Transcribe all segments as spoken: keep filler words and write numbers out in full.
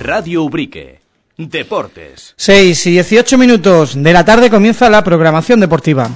Radio Ubrique. Deportes. seis y dieciocho minutos de la tarde comienza la programación deportiva.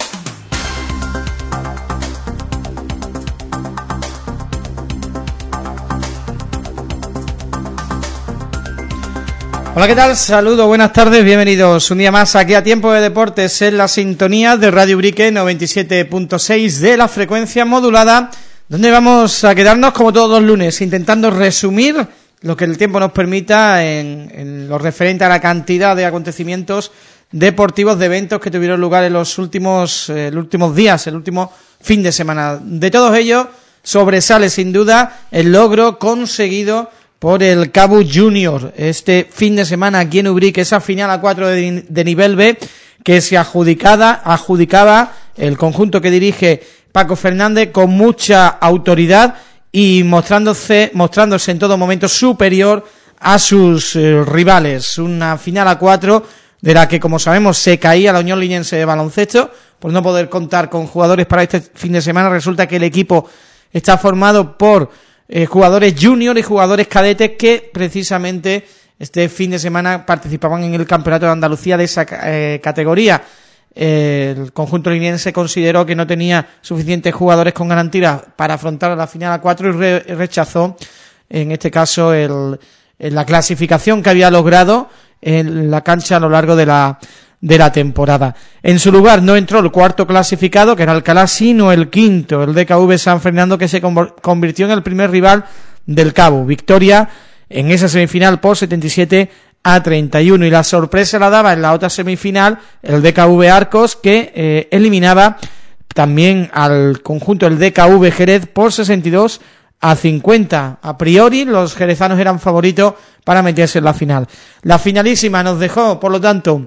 Hola, ¿qué tal? Saludos, buenas tardes, bienvenidos un día más aquí a Tiempo de Deportes en la sintonía de Radio Ubrique noventa y siete punto seis de la frecuencia modulada, donde vamos a quedarnos como todos los lunes intentando resumir lo que el tiempo nos permita en, en lo referente a la cantidad de acontecimientos deportivos, de eventos que tuvieron lugar en los últimos, eh, los últimos días, el último fin de semana. De todos ellos sobresale sin duda el logro conseguido por el Cabu Junior este fin de semana aquí en Ubrique, esa final a cuatro de, de nivel B que se adjudicada, adjudicaba el conjunto que dirige Paco Fernández con mucha autoridad y mostrándose, mostrándose en todo momento superior a sus eh, rivales. Una final a cuatro de la que, como sabemos, se caía la Unión Liniense de Baloncesto por no poder contar con jugadores para este fin de semana. Resulta que el equipo está formado por Eh, jugadores junior y jugadores cadetes que precisamente este fin de semana participaban en el Campeonato de Andalucía de esa eh, categoría. Eh, el conjunto liniense consideró que no tenía suficientes jugadores con garantía para afrontar la final a cuatro y re rechazó, en este caso, el, el, la clasificación que había logrado en la cancha a lo largo de la de la temporada. En su lugar no entró el cuarto clasificado, que era Alcalá, sino el quinto, el D K V San Fernando, que se convirtió en el primer rival del Cabo. Victoria en esa semifinal por setenta y siete a treinta y uno, y la sorpresa la daba en la otra semifinal el D K V Arcos, que eh, eliminaba también al conjunto del D K V Jerez por sesenta y dos a cincuenta. A priori los jerezanos eran favoritos para meterse en la final. La finalísima nos dejó, por lo tanto,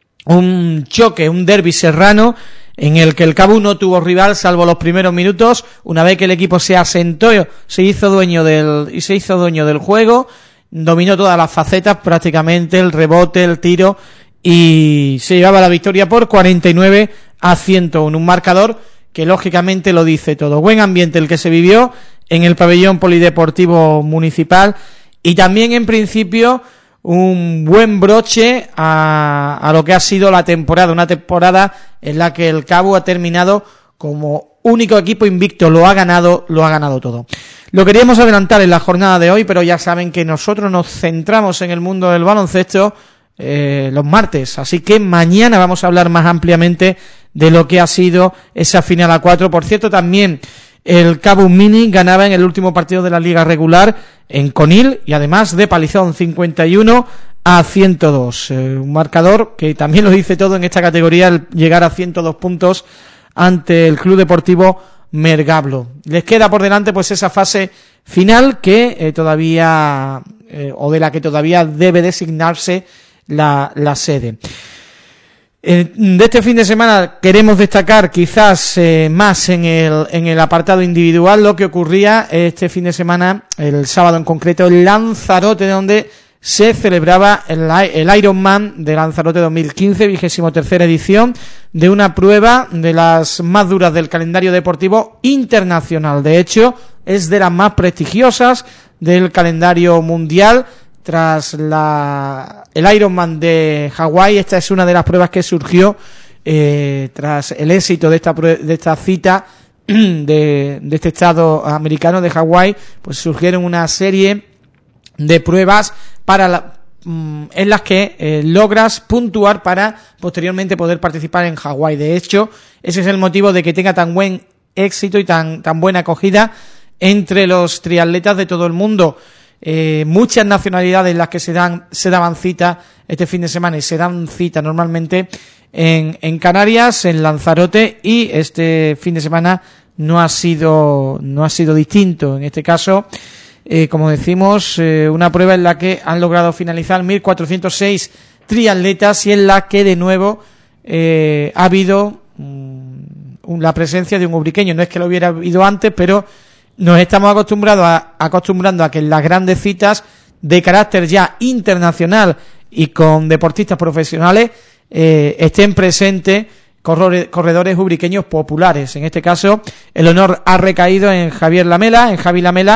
un choque, un derbi serrano en el que el Cabu no tuvo rival salvo los primeros minutos. Una vez que el equipo se asentó, se hizo dueño del y se hizo dueño del juego, dominó todas las facetas prácticamente, el rebote, el tiro, y se llevaba la victoria por cuarenta y nueve a ciento uno, un marcador que lógicamente lo dice todo. Buen ambiente el que se vivió en el pabellón polideportivo municipal y también en principio un buen broche a, a lo que ha sido la temporada, una temporada en la que el Cabo ha terminado como único equipo invicto, lo ha ganado, lo ha ganado todo. Lo queríamos adelantar en la jornada de hoy, pero ya saben que nosotros nos centramos en el mundo del baloncesto eh, los martes, así que mañana vamos a hablar más ampliamente de lo que ha sido esa final a cuatro. Por cierto, también el Cabo Mini ganaba en el último partido de la liga regular en Conil y además de palizón, cincuenta y uno a ciento dos. Eh, un marcador que también lo dice todo en esta categoría, el llegar a ciento dos puntos ante el Club Deportivo Mergablo. Les queda por delante pues esa fase final que eh, todavía, eh, o de la que todavía debe designarse la, la sede. Eh, de este fin de semana queremos destacar quizás eh, más en el en el apartado individual lo que ocurría este fin de semana, el sábado en concreto, en Lanzarote, donde se celebraba el, el Ironman de Lanzarote dos mil quince, vigésimo tercera edición, de una prueba de las más duras del calendario deportivo internacional. De hecho, es de las más prestigiosas del calendario mundial. Tras la el Ironman de Hawái, esta es una de las pruebas que surgió eh, tras el éxito de esta de esta cita de, de este estado americano de Hawái, pues surgieron una serie de pruebas para la, mm, en las que eh, logras puntuar para posteriormente poder participar en Hawái. De hecho, ese es el motivo de que tenga tan buen éxito y tan tan buena acogida entre los triatletas de todo el mundo. Eh, muchas nacionalidades en las que se dan se daban cita este fin de semana y se dan cita normalmente en, en Canarias, en Lanzarote, y este fin de semana no ha sido no ha sido distinto. En este caso, eh, como decimos, eh, una prueba en la que han logrado finalizar mil cuatrocientos seis triatletas y en la que de nuevo eh, ha habido um, la presencia de un ubriqueño. No es que lo hubiera habido antes, pero nos estamos acostumbrados a, acostumbrando a que en las grandes citas de carácter ya internacional y con deportistas profesionales eh, estén presentes corredores, corredores ubriqueños populares. En este caso, el honor ha recaído en Javier Lamela, en Javi Lamela,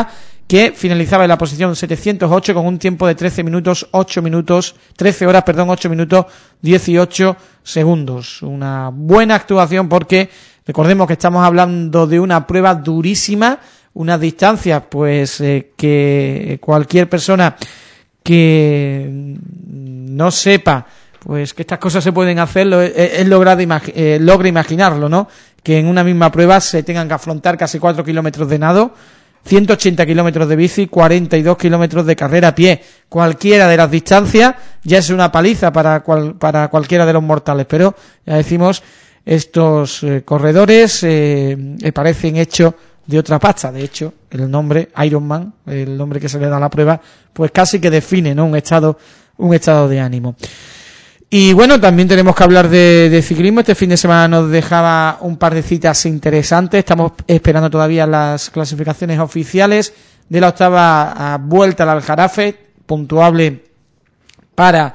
que finalizaba en la posición setecientos ocho con un tiempo de trece minutos, ocho minutos, trece horas, perdón, ocho minutos, dieciocho segundos. Una buena actuación porque recordemos que estamos hablando de una prueba durísima, unas distancias pues eh, que cualquier persona que no sepa pues que estas cosas se pueden hacer es, es lograr imagi- eh, logra imaginarlo, ¿no? Que en una misma prueba se tengan que afrontar casi cuatro kilómetros de nado, ciento ochenta kilómetros de bici, cuarenta y dos kilómetros de carrera a pie. Cualquiera de las distancias ya es una paliza para cual, para cualquiera de los mortales, pero ya decimos, estos eh, corredores eh, parecen hechos de otra pasta. De hecho, el nombre Ironman, el nombre que se le da a la prueba, pues casi que define, ¿no?, un estado, un estado de ánimo. Y bueno, también tenemos que hablar de, de ciclismo. Este fin de semana nos dejaba un par de citas interesantes. Estamos esperando todavía las clasificaciones oficiales de la octava vuelta al Aljarafe, puntuable para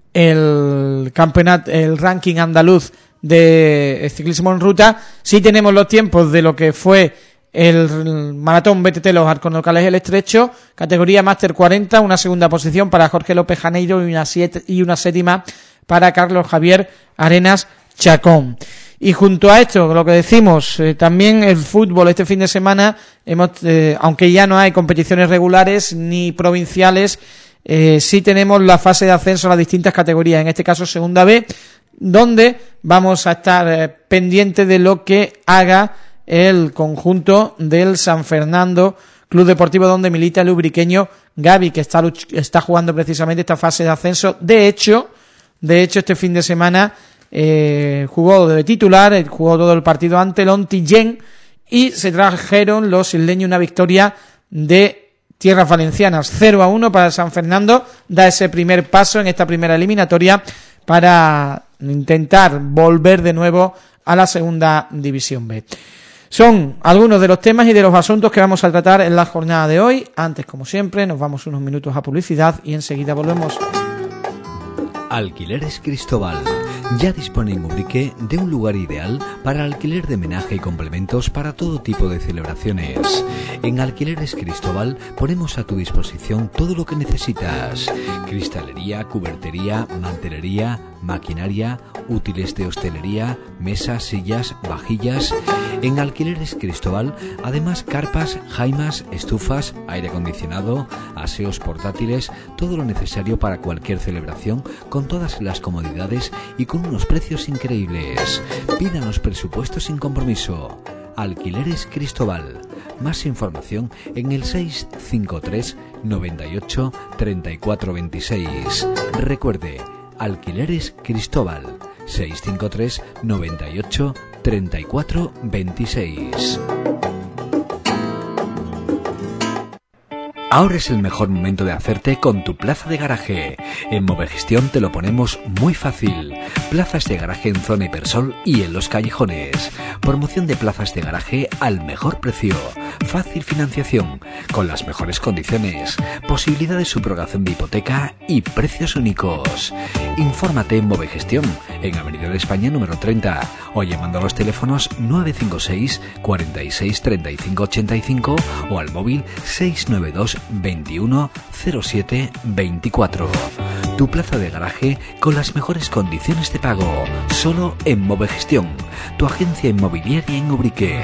el campeonato, el ranking andaluz de ciclismo en ruta. Sí tenemos los tiempos de lo que fue el maratón B T T Los Alcornocales El Estrecho, categoría Máster cuarenta, una segunda posición para Jorge López Janeiro y una, siete, y una séptima para Carlos Javier Arenas Chacón. Y junto a esto, lo que decimos, eh, también el fútbol este fin de semana, hemos eh, aunque ya no hay competiciones regulares ni provinciales, eh, sí tenemos la fase de ascenso a las distintas categorías, en este caso Segunda B, donde vamos a estar eh, pendientes de lo que haga el conjunto del San Fernando Club Deportivo, donde milita el ubriqueño Gavi, que está, está jugando precisamente esta fase de ascenso. De hecho, de hecho este fin de semana eh, jugó de titular, jugó todo el partido ante el Ontillén y se trajeron los isleños una victoria de tierras valencianas, cero a uno para San Fernando. Da ese primer paso en esta primera eliminatoria para intentar volver de nuevo a la segunda división B. Son algunos de los temas y de los asuntos que vamos a tratar en la jornada de hoy. Antes, como siempre, nos vamos unos minutos a publicidad y enseguida volvemos. Alquileres Cristóbal. Ya dispone en Ubrique de un lugar ideal para alquiler de menaje y complementos para todo tipo de celebraciones. En Alquileres Cristóbal ponemos a tu disposición todo lo que necesitas: cristalería, cubertería, mantelería, maquinaria, útiles de hostelería, mesas, sillas, vajillas. En Alquileres Cristóbal, además, carpas, jaimas, estufas, aire acondicionado, aseos portátiles, todo lo necesario para cualquier celebración, con todas las comodidades y con unos precios increíbles. Pídanos presupuesto sin compromiso. Alquileres Cristóbal. Más información en el seis cinco tres, noventa y ocho, treinta y cuatro veintiséis. Recuerde, Alquileres Cristóbal. seis cinco tres, noventa y ocho, treinta y cuatro veintiséis. Ahora es el mejor momento de hacerte con tu plaza de garaje. En Movegestión te lo ponemos muy fácil. Plazas de garaje en zona Hipersol y en los callejones. Promoción de plazas de garaje al mejor precio. Fácil financiación, con las mejores condiciones. Posibilidad de subrogación de hipoteca y precios únicos. Infórmate en Movegestión, en Avenida de España número treinta, o llamando a los teléfonos nueve cinco seis, cuarenta y seis, treinta y cinco ochenta y cinco o al móvil seis nueve dos, veintiuno, cero siete, veinticuatro. Tu plaza de garaje con las mejores condiciones de pago, solo en Movegestión, tu agencia inmobiliaria en Ubrique.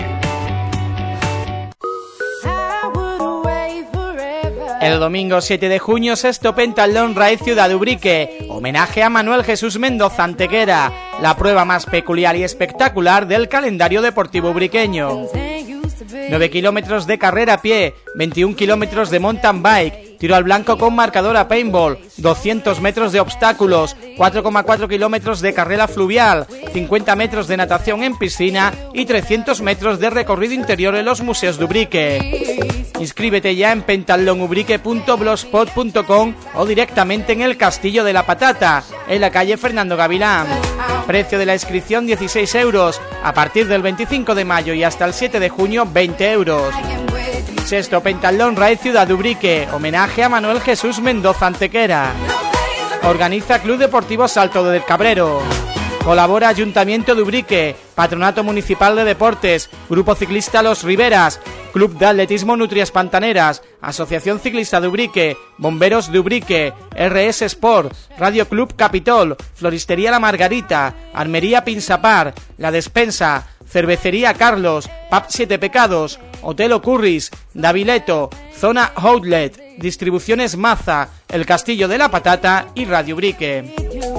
El domingo siete de junio, sexto Pentalón Raid Ciudad de Ubrique, homenaje a Manuel Jesús Mendoza Antequera, la prueba más peculiar y espectacular del calendario deportivo ubriqueño. nueve kilómetros de carrera a pie, veintiún kilómetros de mountain bike, tiro al blanco con marcador a paintball, doscientos metros de obstáculos, cuatro coma cuatro kilómetros de carrera fluvial, cincuenta metros de natación en piscina y trescientos metros de recorrido interior en los museos de Ubrique. Inscríbete ya en pentallonubrique punto blogspot punto com o directamente en el Castillo de la Patata, en la calle Fernando Gavilán. Precio de la inscripción dieciséis euros, a partir del veinticinco de mayo y hasta el siete de junio veinte euros. Sexto Pentalón Raid Ciudad de Ubrique, homenaje a Manuel Jesús Mendoza Antequera. Organiza Club Deportivo Salto del Cabrero. Colabora Ayuntamiento de Ubrique, Patronato Municipal de Deportes, Grupo Ciclista Los Riberas, Club de Atletismo Nutrias Pantaneras, Asociación Ciclista de Ubrique, Bomberos de Ubrique, R S Sport, Radio Club Capitol, Floristería La Margarita, Armería Pinsapar, La Despensa, Cervecería Carlos, Pub Siete Pecados, Hotel Ocurris, Davileto, Zona Outlet, Distribuciones Maza, El Castillo de la Patata y Radio Ubrique.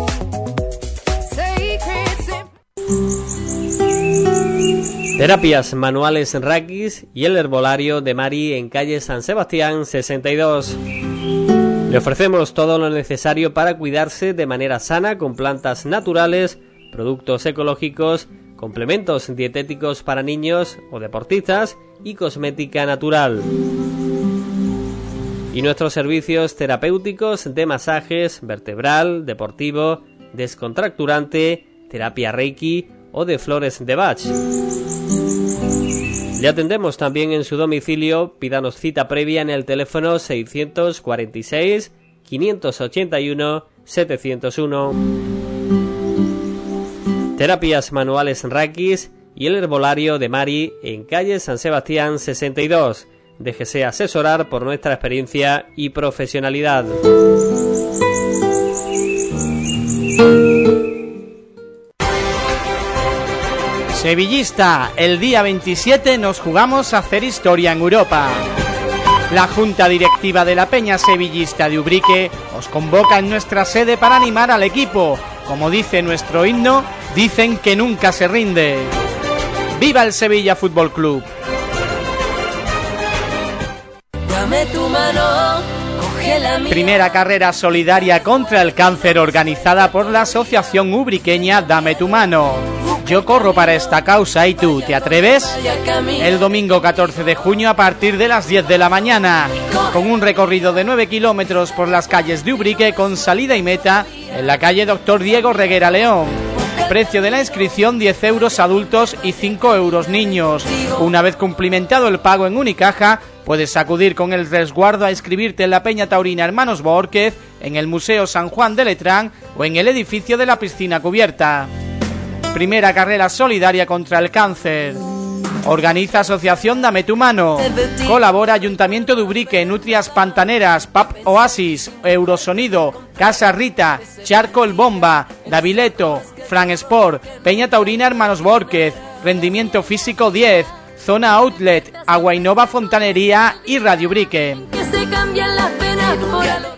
Terapias manuales Rakis y el herbolario de Mari en calle San Sebastián sesenta y dos. Le ofrecemos todo lo necesario para cuidarse de manera sana con plantas naturales, productos ecológicos, complementos dietéticos para niños o deportistas y cosmética natural. Y nuestros servicios terapéuticos de masajes vertebral, deportivo, descontracturante, terapia Reiki o de flores de Bach. Le atendemos también en su domicilio. Pídanos cita previa en el teléfono seiscientos cuarenta y seis, quinientos ochenta y uno, setecientos uno. Terapias manuales Rakis y el herbolario de Mari en calle San Sebastián sesenta y dos. Déjese asesorar por nuestra experiencia y profesionalidad. Sevillista, el día veintisiete nos jugamos a hacer historia en Europa. La Junta Directiva de la Peña Sevillista de Ubrique os convoca en nuestra sede para animar al equipo. Como dice nuestro himno, dicen que nunca se rinde. ¡Viva el Sevilla Fútbol Club! Dame tu mano, coge la mía. Primera carrera solidaria contra el cáncer organizada por la asociación ubriqueña Dame tu mano. Yo corro para esta causa y tú, ¿te atreves? El domingo catorce de junio a partir de las diez de la mañana, con un recorrido de nueve kilómetros por las calles de Ubrique con salida y meta en la calle Doctor Diego Reguera León. Precio de la inscripción diez euros adultos y cinco euros niños. Una vez cumplimentado el pago en Unicaja, puedes acudir con el resguardo a inscribirte en la Peña Taurina Hermanos Bórquez, en el Museo San Juan de Letrán o en el edificio de la piscina cubierta. Primera carrera solidaria contra el cáncer. Organiza Asociación Dame tu mano. Colabora Ayuntamiento de Ubrique, Nutrias Pantaneras, Pub Oasis, Eurosonido, Casa Rita, Charco El Bomba, Davileto, Fran Sport, Peña Taurina Hermanos Bórquez, Rendimiento Físico diez, Zona Outlet, Agua Innova Fontanería y Radio Ubrique. Que se cambian las penas por algo.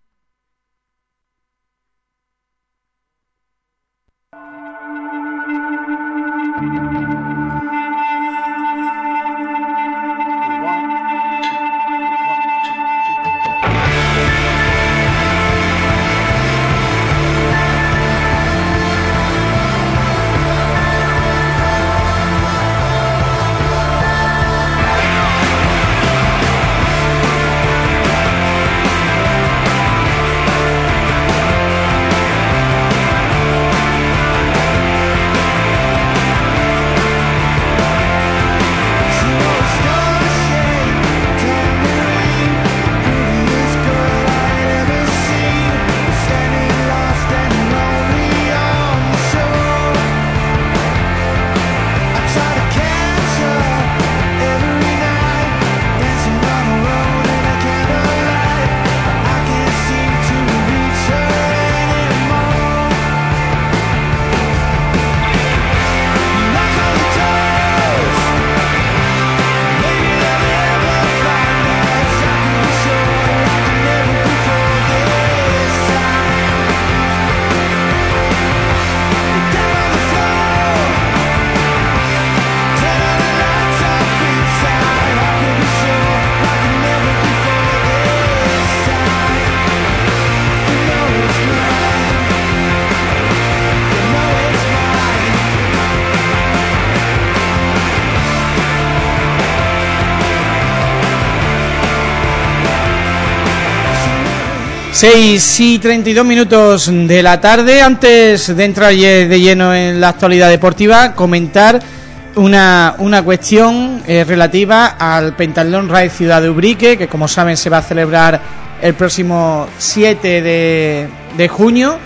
seis y treinta y dos minutos de la tarde. Antes de entrar de lleno en la actualidad deportiva, comentar una, una cuestión eh, relativa al Pentatlón Raid Ciudad de Ubrique, que como saben se va a celebrar el próximo siete de junio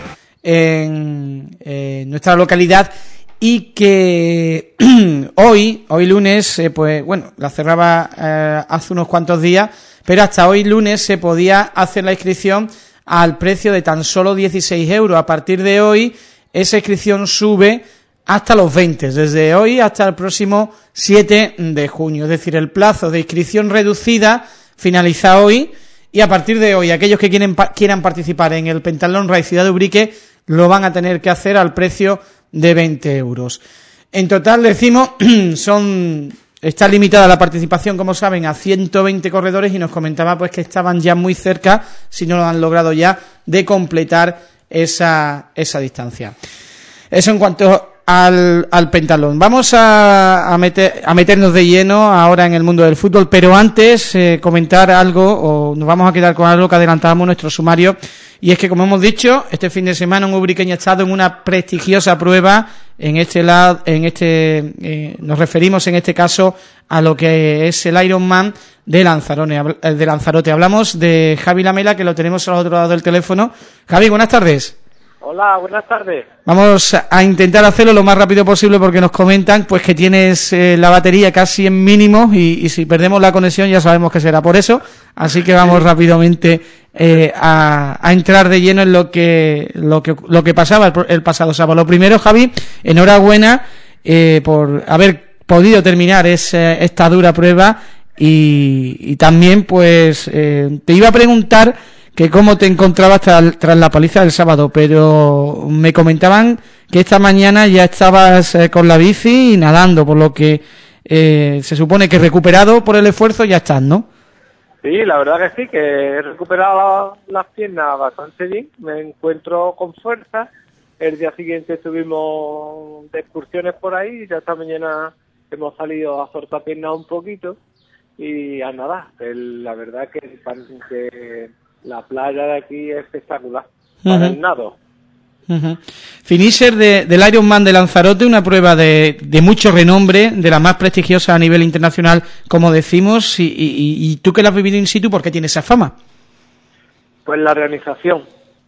en eh, nuestra localidad y que hoy, hoy lunes, eh, pues bueno, la cerraba eh, hace unos cuantos días, pero hasta hoy lunes se podía hacer la inscripción al precio de tan solo dieciséis euros. A partir de hoy, esa inscripción sube hasta los veinte, desde hoy hasta el próximo siete de junio. Es decir, el plazo de inscripción reducida finaliza hoy y a partir de hoy aquellos que quieren, quieran participar en el Pentalón Ride Ciudad de Ubrique lo van a tener que hacer al precio de veinte euros. En total, decimos, son está limitada la participación, como saben, a ciento veinte corredores y nos comentaba pues que estaban ya muy cerca, si no lo han logrado ya, de completar esa, esa distancia. Eso en cuanto al, al pentalón. Vamos a, a, meter, a meternos de lleno ahora en el mundo del fútbol, pero antes eh, comentar algo, o nos vamos a quedar con algo que adelantábamos nuestro sumario, y es que, como hemos dicho, este fin de semana un ubriqueño ha estado en una prestigiosa prueba, en este lado, en este, eh, nos referimos en este caso a lo que es el Ironman de Lanzarote, de Lanzarote. Hablamos de Javi Lamela, que lo tenemos al otro lado del teléfono. Javi, buenas tardes. Hola, buenas tardes. Vamos a intentar hacerlo lo más rápido posible porque nos comentan pues que tienes eh, la batería casi en mínimo y, y si perdemos la conexión ya sabemos que será por eso, así que vamos sí. rápidamente eh, a, a entrar de lleno en lo que lo que lo que pasaba el, el pasado sábado. Lo primero, Javi, enhorabuena eh, por haber podido terminar ese, esta dura prueba y, y también pues eh, te iba a preguntar que cómo te encontrabas tras, tras la paliza del sábado, pero me comentaban que esta mañana ya estabas eh, con la bici y nadando, por lo que eh, se supone que recuperado por el esfuerzo ya estás, ¿no? Sí, la verdad que sí, que he recuperado la, las piernas bastante bien, me encuentro con fuerza. El día siguiente estuvimos de excursiones por ahí y ya esta mañana hemos salido a soltar piernas un poquito y a nadar. El, la verdad que, que la playa de aquí es espectacular, uh-huh. para el nado. Uh-huh. Finisher de, del Ironman de Lanzarote, una prueba de, de mucho renombre, de la más prestigiosa a nivel internacional, como decimos, y, y, y tú que la has vivido in situ, ¿por qué tienes esa fama? Pues la organización,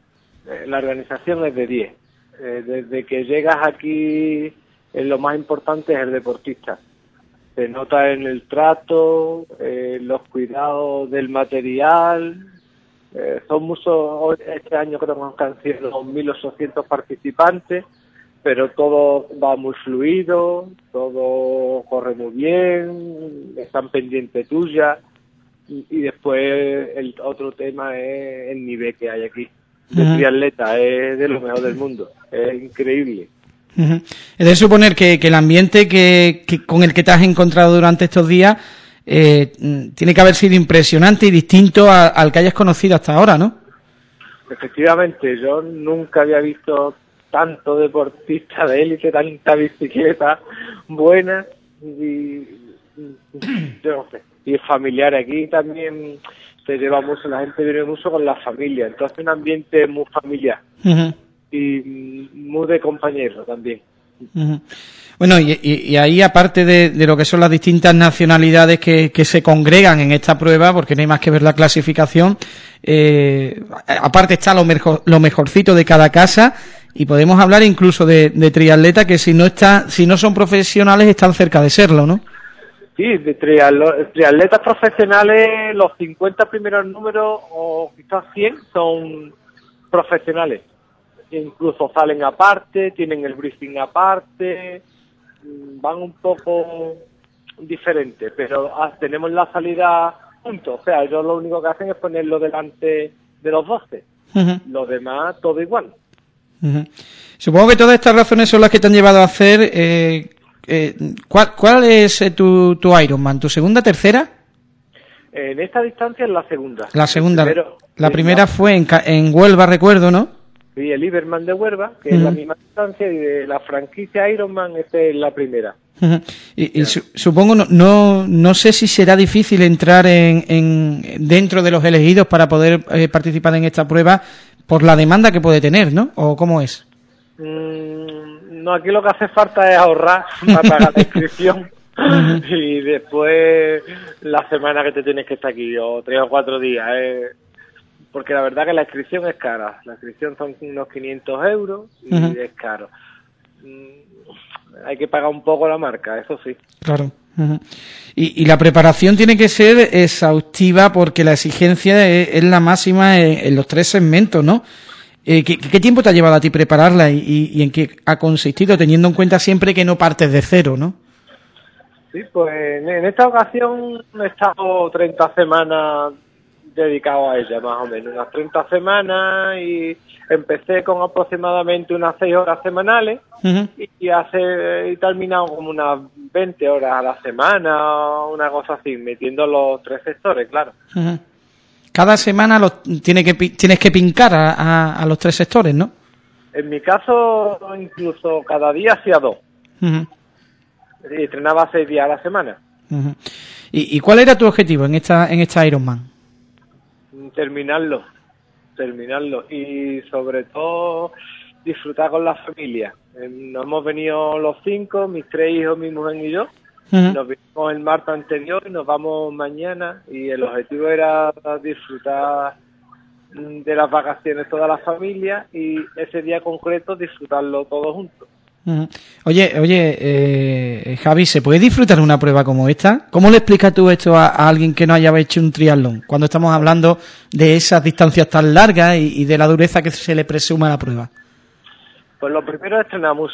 la organización es de diez. Eh, desde que llegas aquí, eh, lo más importante es el deportista. Se nota en el trato, eh, los cuidados del material. Eh, son muchos, este año creo que han sido dos mil ochocientos participantes, pero todo va muy fluido, todo corre muy bien, están pendientes tuya y, y después el otro tema es el nivel que hay aquí. De uh-huh. triatleta, es de lo mejor del mundo, es increíble. Uh-huh. Es de suponer que, que el ambiente que, que con el que te has encontrado durante estos días Eh, tiene que haber sido impresionante y distinto a, al que hayas conocido hasta ahora, ¿no? Efectivamente, yo nunca había visto tanto deportista de élite, tanta bicicleta buena y, yo no sé, y familiar. Aquí también se lleva mucho, la gente viene mucho con la familia, entonces un ambiente muy familiar uh-huh. y muy de compañeros también. Uh-huh. Bueno, y, y, y ahí, aparte de, de lo que son las distintas nacionalidades que, que se congregan en esta prueba, porque no hay más que ver la clasificación, eh, aparte está lo, mejor, lo mejorcito de cada casa, y podemos hablar incluso de, de triatletas que si no está, si no son profesionales están cerca de serlo, ¿no? Sí, de triatlo, triatletas profesionales, los cincuenta primeros números, o quizás cien, son profesionales. Incluso salen aparte, tienen el briefing aparte, van un poco diferente, pero ah, tenemos la salida juntos. O sea, ellos lo único que hacen es ponerlo delante de los doce. Uh-huh. Los demás, todo igual. Uh-huh. Supongo que todas estas razones son las que te han llevado a hacer... Eh, eh, ¿cuál, ¿Cuál es eh, tu, tu Ironman? ¿Tu segunda, tercera? En esta distancia es la segunda. La segunda. Primero, la primera la... fue en, en Huelva, recuerdo, ¿no? Sí, el Iberman de Huelva, que uh-huh. es la misma distancia, y de la franquicia Ironman, esta es la primera. Uh-huh. Y, y su, supongo, no, no no sé si será difícil entrar en, en dentro de los elegidos para poder eh, participar en esta prueba por la demanda que puede tener, ¿no? ¿O cómo es? Mm, no, aquí lo que hace falta es ahorrar para pagar la inscripción. Uh-huh. Y después la semana que te tienes que estar aquí, o tres o cuatro días, eh, porque la verdad que la inscripción es cara. La inscripción son unos quinientos euros y uh-huh. es caro. Mm, hay que pagar un poco la marca, eso sí. Claro. Uh-huh. Y, y la preparación tiene que ser exhaustiva porque la exigencia es, es la máxima en, en los tres segmentos, ¿no? Eh, ¿qué, ¿Qué tiempo te ha llevado a ti prepararla y, y, y en qué ha consistido, teniendo en cuenta siempre que no partes de cero, ¿no? Sí, pues en, en esta ocasión he estado treinta semanas dedicado a ella, más o menos, unas treinta semanas, y empecé con aproximadamente unas seis horas semanales uh-huh. y, y hace he terminado como unas veinte horas a la semana, una cosa así, metiendo los tres sectores, claro. Uh-huh. Cada semana los, tiene que, tienes que pincar a, a, a los tres sectores, ¿no? En mi caso, incluso cada día hacía dos. Uh-huh. Y entrenaba seis días a la semana. Uh-huh. ¿Y, ¿Y cuál era tu objetivo en esta en esta Ironman? Terminarlo, terminarlo y sobre todo disfrutar con la familia. Nos hemos venido los cinco, mis tres hijos, mi mujer y yo. Uh-huh. Nos vinimos el martes anterior y nos vamos mañana, y el objetivo era disfrutar de las vacaciones toda la familia y ese día concreto disfrutarlo todos juntos. Uh-huh. Oye, oye, eh, Javi, ¿se puede disfrutar una prueba como esta? ¿Cómo le explicas tú esto a, a alguien que no haya hecho un triatlón? Cuando estamos hablando de esas distancias tan largas y, y de la dureza que se le presume a la prueba. Pues lo primero es entrenar mucho.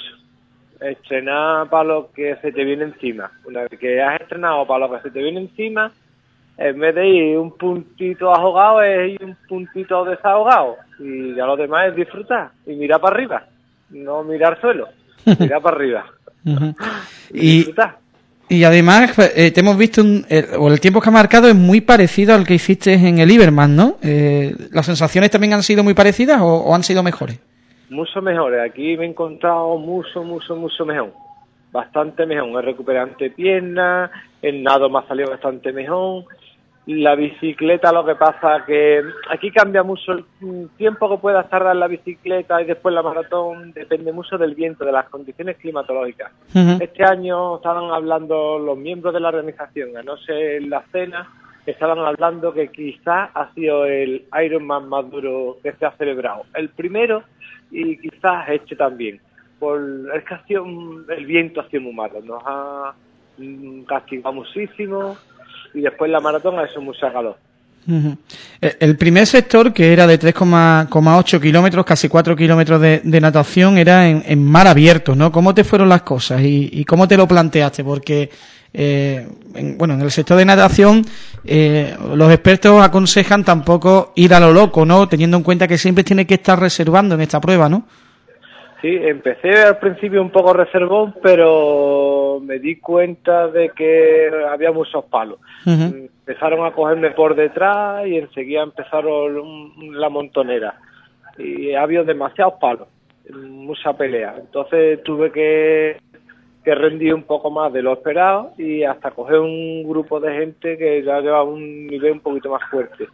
Estrenar para lo que se te viene encima. Una vez que has entrenado para lo que se te viene encima, en vez de ir un puntito ahogado, es ir un puntito desahogado. Y ya lo demás es disfrutar y mirar para arriba, no mirar suelo. Mira para arriba. Uh-huh. Y, y además eh, te hemos visto un, el, o el tiempo que has marcado es muy parecido al que hiciste en el Iberman, ¿no? Eh, ¿Las sensaciones también han sido muy parecidas o, o han sido mejores? Mucho mejores. Aquí me he encontrado mucho, mucho, mucho mejor. Bastante mejor. He recuperado antepiernas, el nado me ha salido bastante mejor. La bicicleta, lo que pasa que aquí cambia mucho el tiempo que puedas tardar la bicicleta y después la maratón, depende mucho del viento, de las condiciones climatológicas. Uh-huh. Este año estaban hablando los miembros de la organización, a no ser en la cena, estaban hablando que quizás ha sido el Ironman más duro que se ha celebrado. El primero y quizás este también. Por, es que ha sido, el viento ha sido muy malo, nos ha castigado muchísimo. Y después la maratón ha hecho mucha calor. Uh-huh. El primer sector, que era de tres coma ocho kilómetros, casi cuatro kilómetros de, de natación, era en, en mar abierto, ¿no? ¿Cómo te fueron las cosas y, y cómo te lo planteaste? Porque, eh, en, bueno, en el sector de natación, eh, los expertos aconsejan tampoco ir a lo loco, ¿no? Teniendo en cuenta que siempre tiene que estar reservando en esta prueba, ¿no? Sí, empecé al principio un poco reservón, pero me di cuenta de que había muchos palos. Uh-huh. Empezaron a cogerme por detrás y enseguida empezaron la montonera. Y había demasiados palos, mucha pelea. Entonces tuve que, que rendir un poco más de lo esperado y hasta coger un grupo de gente que ya llevaba un nivel un poquito más fuerte.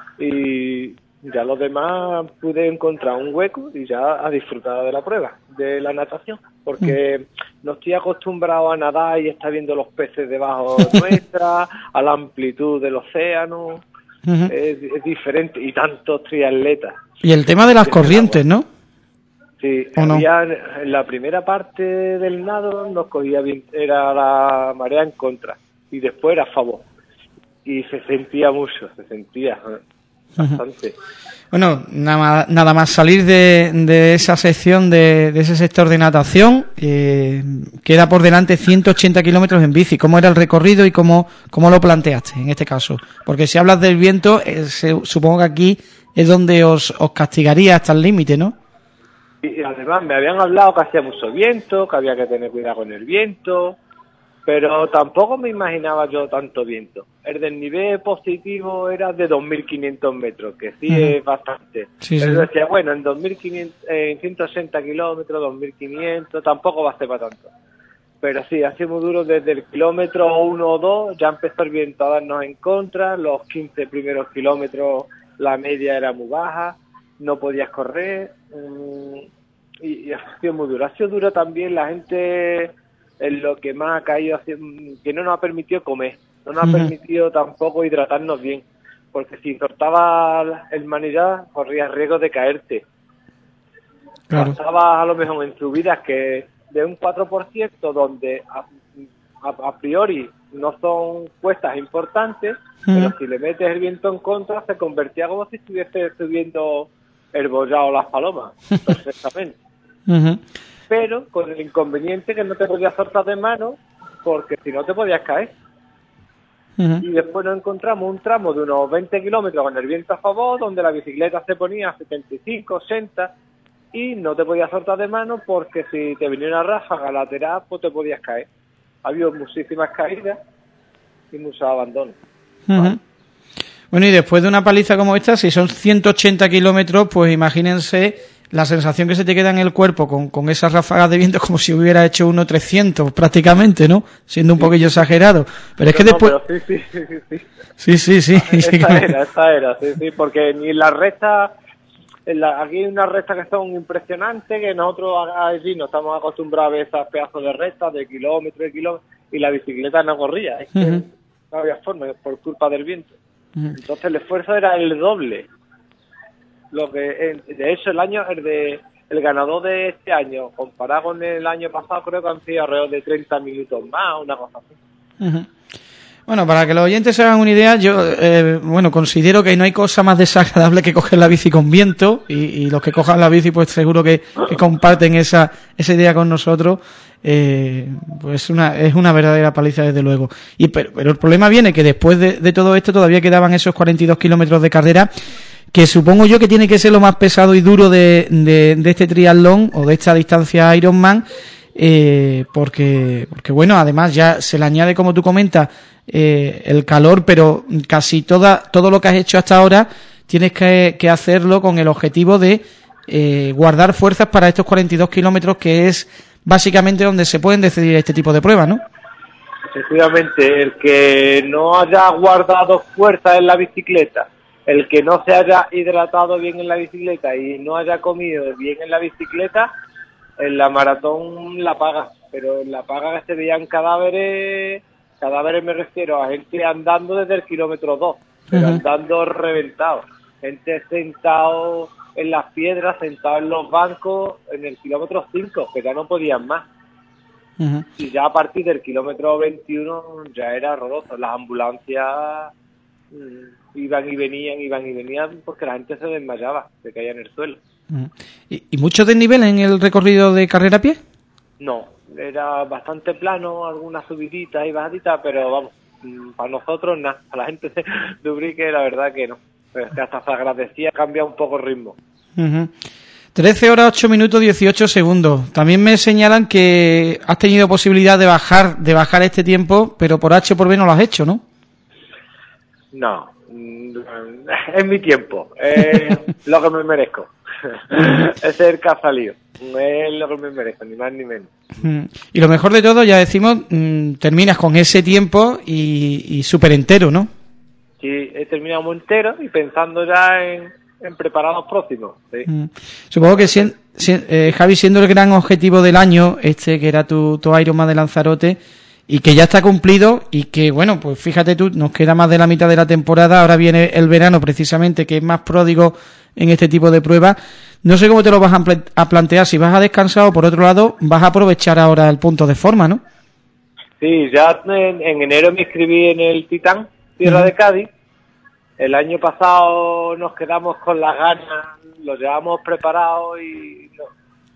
Y ya los demás pude encontrar un hueco y ya a disfrutar de la prueba, de la natación, porque mm. no estoy acostumbrado a nadar y estar viendo los peces debajo nuestra, a la amplitud del océano, uh-huh. es, es diferente, y tantos triatletas. Y el tema de las corrientes, ¿no? Sí, había, no? En la primera parte del nado nos cogía bien, era la marea en contra, y después era a favor, y se sentía mucho, se sentía... bastante. Bueno, nada, nada más salir de, de esa sección, de, de ese sector de natación, eh, queda por delante ciento ochenta kilómetros en bici. ¿Cómo era el recorrido y cómo, cómo lo planteaste en este caso? Porque si hablas del viento, eh, se, supongo que aquí es donde os, os castigaría hasta el límite, ¿no? Y además me habían hablado que hacía mucho viento, que había que tener cuidado con el viento, pero tampoco me imaginaba yo tanto viento. El desnivel positivo era de dos mil quinientos metros, que sí uh-huh. es bastante. Sí, pero sí. decía, bueno, en dos mil quinientos, en ciento ochenta kilómetros, dos mil quinientos, tampoco va a ser para tanto. Pero sí, ha sido muy duro desde el kilómetro uno o dos, ya empezó el viento a darnos en contra, los quince primeros kilómetros la media era muy baja, no podías correr, um, y, y ha sido muy duro. Ha sido duro también la gente... en lo que más ha caído, que no nos ha permitido comer, no nos uh-huh. ha permitido tampoco hidratarnos bien, porque si soltabas el manillar corrías riesgo de caerte. Claro. Pasabas a lo mejor en subidas que de un cuatro por ciento donde a, a, a priori no son cuestas importantes, uh-huh. pero si le metes el viento en contra se convertía como si estuviese subiendo el bollado las palomas, perfectamente. Uh-huh. Pero con el inconveniente que no te podías soltar de mano porque si no te podías caer. Uh-huh. Y después nos encontramos un tramo de unos veinte kilómetros con el viento a favor, donde la bicicleta se ponía a setenta y cinco, ochenta y no te podías soltar de mano porque si te venía una ráfaga lateral pues te podías caer. Ha habido muchísimas caídas y muchos abandonos. Uh-huh. ¿Vale? Bueno, y después de una paliza como esta, si son ciento ochenta kilómetros, pues imagínense la sensación que se te queda en el cuerpo con, con esas ráfagas de viento, como si hubiera hecho uno trescientos prácticamente, ¿no? Siendo un sí. poquillo exagerado. Pero, pero es que no, después... Pero sí, sí, sí, sí. Sí, sí, sí. Esta era, esta era, sí, sí, porque ni la recta... En la, aquí hay unas rectas que son impresionantes, que nosotros allí no estamos acostumbrados a ver esas pedazos de rectas de kilómetros y kilómetros, y la bicicleta no corría, es que uh-huh. no había forma, por culpa del viento. Uh-huh. Entonces el esfuerzo era el doble. Lo que de hecho el año el de el ganador de este año comparado con el año pasado creo que han sido alrededor de treinta minutos más, una cosa así. Uh-huh. Bueno, para que los oyentes se hagan una idea, yo eh, bueno considero que no hay cosa más desagradable que coger la bici con viento, y, y los que cojan la bici pues seguro que, que comparten esa esa idea con nosotros. Eh, pues una es una verdadera paliza desde luego. Y pero, pero el problema viene que después de, de todo esto todavía quedaban esos cuarenta y dos kilómetros de carrera, que supongo yo que tiene que ser lo más pesado y duro de, de, de este triatlón o de esta distancia Ironman, eh, porque porque bueno, además ya se le añade, como tú comentas, eh, el calor, pero casi toda todo lo que has hecho hasta ahora tienes que, que hacerlo con el objetivo de eh, guardar fuerzas para estos cuarenta y dos kilómetros, que es básicamente donde se pueden decidir este tipo de pruebas, ¿no? Efectivamente, el que no haya guardado fuerza en la bicicleta, el que no se haya hidratado bien en la bicicleta y no haya comido bien en la bicicleta, en la maratón la paga, pero en la paga que se veían cadáveres, cadáveres me refiero a gente andando desde el kilómetro dos, pero uh-huh. andando reventado, gente sentado en las piedras, sentado en los bancos en el kilómetro cinco, que ya no podían más. Uh-huh. Y ya a partir del kilómetro veintiuno ya era horroroso, las ambulancias mmm, iban y venían, iban y venían, porque la gente se desmayaba, se caía en el suelo. Uh-huh. ¿Y, ¿Y mucho desnivel en el recorrido de carrera a pie? No, era bastante plano, algunas subiditas y bajaditas, pero vamos, para nosotros nada, a la gente de Ubrique la verdad que no, pero que hasta se agradecía cambiar un poco el ritmo. Uh-huh. trece horas ocho minutos dieciocho segundos. También me señalan que has tenido posibilidad de bajar de bajar este tiempo, pero por H o por B no lo has hecho, ¿no? No, es mi tiempo, es lo que me merezco. Ese es el que ha salido, no es lo que me merezco, ni más ni menos. Y lo mejor de todo, ya decimos, mmm, terminas con ese tiempo y, y súper entero, ¿no? Sí, he terminado muy entero y pensando ya en, en preparar los próximos. Sí. Mm. Supongo que si, si, eh, Javi, siendo el gran objetivo del año, este que era tu, tu Ironman de Lanzarote, y que ya está cumplido, y que bueno, pues fíjate tú, nos queda más de la mitad de la temporada, ahora viene el verano precisamente, que es más pródigo en este tipo de pruebas. No sé cómo te lo vas a, pl- a plantear, si vas a descansar o por otro lado vas a aprovechar ahora el punto de forma, ¿no? Sí, ya en, en enero me inscribí en el Titán, Tierra uh-huh. de Cádiz. El año pasado nos quedamos con las ganas, lo llevamos preparado y no,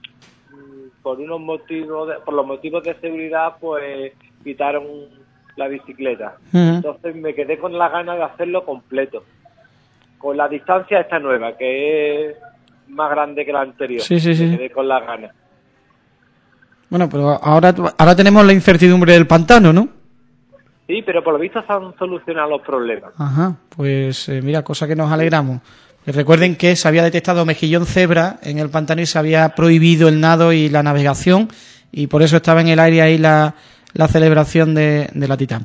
por unos motivos, de, por los motivos de seguridad, pues quitaron la bicicleta. Uh-huh. Entonces me quedé con la ganas de hacerlo completo, con la distancia esta nueva, que es más grande que la anterior. Sí, sí, sí. Me quedé con las ganas. Bueno, pero ahora ahora tenemos la incertidumbre del pantano, ¿no? Sí, pero por lo visto se han solucionado los problemas. Ajá, pues eh, mira, cosa que nos alegramos. Y recuerden que se había detectado mejillón cebra en el pantano y se había prohibido el nado y la navegación, y por eso estaba en el aire ahí la, la celebración de, de la Titán.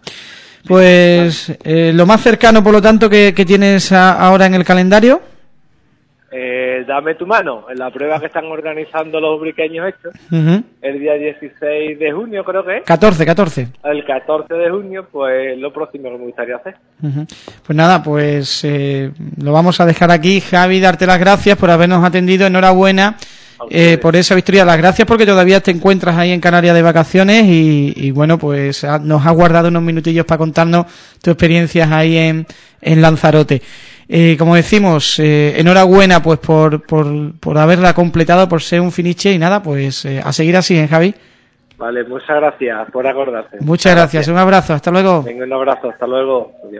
Pues eh, lo más cercano, por lo tanto, que, que tienes a, ahora en el calendario. eh, Dame tu mano, en la prueba que están organizando los ubriqueños estos, Uh-huh. el día dieciséis de junio creo que es, catorce, catorce. el catorce de junio, pues lo próximo que me gustaría hacer. Uh-huh. Pues nada, pues eh, lo vamos a dejar aquí. Javi, darte las gracias por habernos atendido, enhorabuena eh, por esa victoria, las gracias porque todavía te encuentras ahí en Canarias de vacaciones y, y bueno, pues ha, nos has guardado unos minutillos para contarnos tus experiencias ahí en, en Lanzarote. Eh, como decimos, eh, enhorabuena pues por, por, por haberla completado, por ser un finiche y nada, pues eh, a seguir así, ¿eh, Javi? Vale, muchas gracias por acordarse. Muchas gracias. gracias, un abrazo, hasta luego. Venga, un abrazo, hasta luego. Adiós.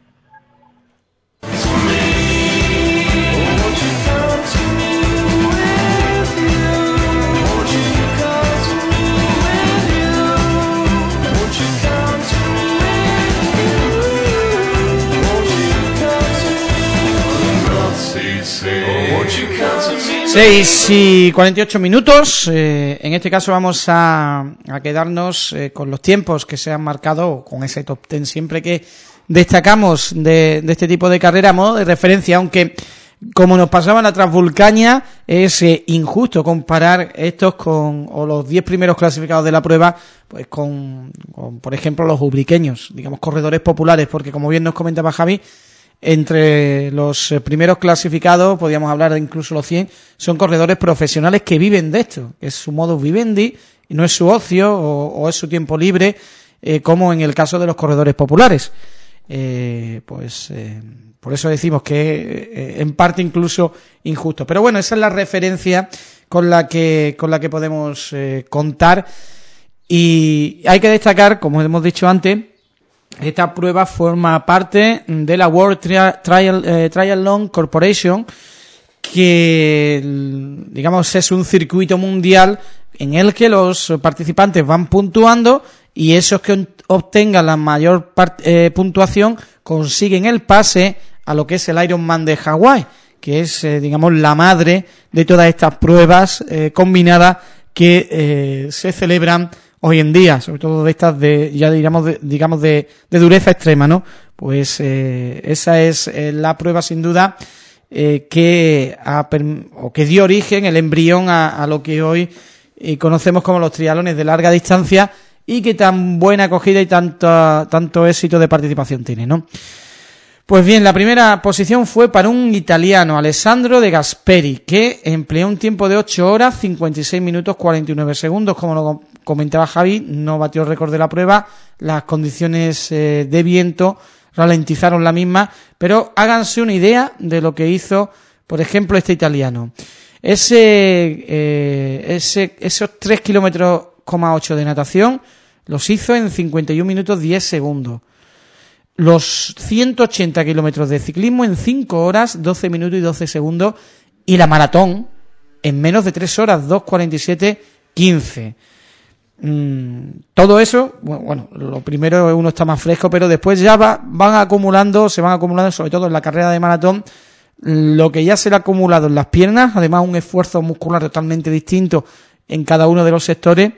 seis y cuarenta y ocho minutos, eh, en este caso vamos a, a quedarnos eh, con los tiempos que se han marcado, con ese top ten siempre que destacamos de, de este tipo de carrera a modo de referencia, aunque como nos pasaba en la Transvulcania es eh, injusto comparar estos con, o los diez primeros clasificados de la prueba, pues con, con por ejemplo los ubriqueños, digamos corredores populares, porque como bien nos comentaba Javi, entre los primeros clasificados, podríamos hablar de incluso los cien, son corredores profesionales que viven de esto, que es su modus vivendi, y no es su ocio o, o es su tiempo libre, eh, como en el caso de los corredores populares. Eh, pues eh, por eso decimos que eh, en parte incluso injusto. Pero bueno, esa es la referencia con la que, con la que podemos eh, contar. Y hay que destacar, como hemos dicho antes, esta prueba forma parte de la World Tri- Trial, eh, Triathlon Corporation, que digamos es un circuito mundial en el que los participantes van puntuando y esos que obtengan la mayor part- eh, puntuación consiguen el pase a lo que es el Ironman de Hawái, que es eh, digamos la madre de todas estas pruebas eh, combinadas que eh, se celebran hoy en día, sobre todo de estas de, ya digamos de, digamos de, de dureza extrema, ¿no? Pues eh, esa es eh, la prueba sin duda eh, que ha, o que dio origen, el embrión a, a lo que hoy eh, conocemos como los triatlones de larga distancia y que tan buena acogida y tanto, tanto éxito de participación tiene, ¿no? Pues bien, la primera posición fue para un italiano, Alessandro De Gasperi, que empleó un tiempo de ocho horas, cincuenta y seis minutos, cuarenta y nueve segundos, como lo comentaba Javi, no batió el récord de la prueba, las condiciones eh, de viento ralentizaron la misma, pero háganse una idea de lo que hizo, por ejemplo, este italiano. Ese, eh, ese, esos tres kilómetros coma ocho de natación los hizo en cincuenta y un minutos diez segundos. Los ciento ochenta kilómetros de ciclismo en cinco horas, doce minutos y doce segundos, y la maratón en menos de tres horas, dos cuarenta y siete quince. Mm, todo eso, bueno, bueno, lo primero uno está más fresco, pero después ya va, van acumulando, se van acumulando, sobre todo en la carrera de maratón, lo que ya se le ha acumulado en las piernas, además un esfuerzo muscular totalmente distinto en cada uno de los sectores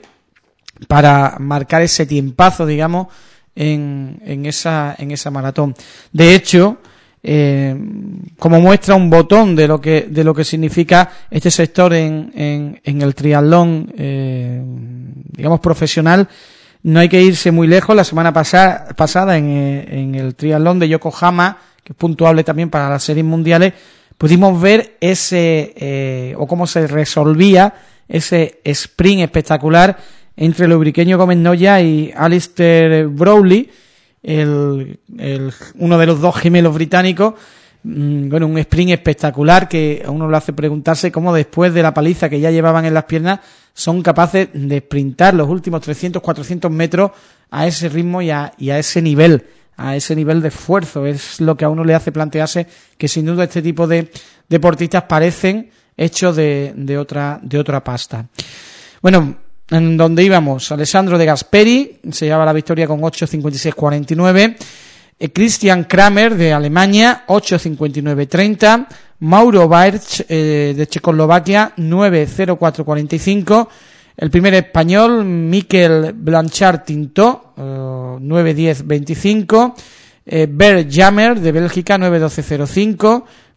para marcar ese tiempazo, digamos, en, en esa en esa maratón. De hecho, eh, como muestra un botón de lo que de lo que significa este sector en, en, en el triatlón, eh, digamos profesional, no hay que irse muy lejos. La semana pasada pasada en, en el triatlón de Yokohama, que es puntuable también para las series mundiales, pudimos ver ese eh, o cómo se resolvía ese sprint espectacular entre el ubriqueño Gómez Noya y Alistair Browley, el, el, uno de los dos gemelos británicos. Bueno, un sprint espectacular que a uno lo hace preguntarse cómo después de la paliza que ya llevaban en las piernas son capaces de sprintar los últimos trescientos, cuatrocientos metros a ese ritmo y a, y a ese nivel, a ese nivel de esfuerzo. Es lo que a uno le hace plantearse que sin duda este tipo de deportistas parecen hechos de, de otra, de otra pasta. Bueno, en donde íbamos, Alessandro De Gasperi se llevaba la victoria con ocho cincuenta y seis cuarenta y nueve, eh, Christian Kramer de Alemania ocho cincuenta y nueve treinta, Mauro Baerch eh, de Checoslovaquia nueve cero cuatro cuarenta y cinco, el primer español Miquel Blanchard Tinto eh, nueve diez veinticinco, eh, Bert Jammer de Bélgica nueve doce cero cinco,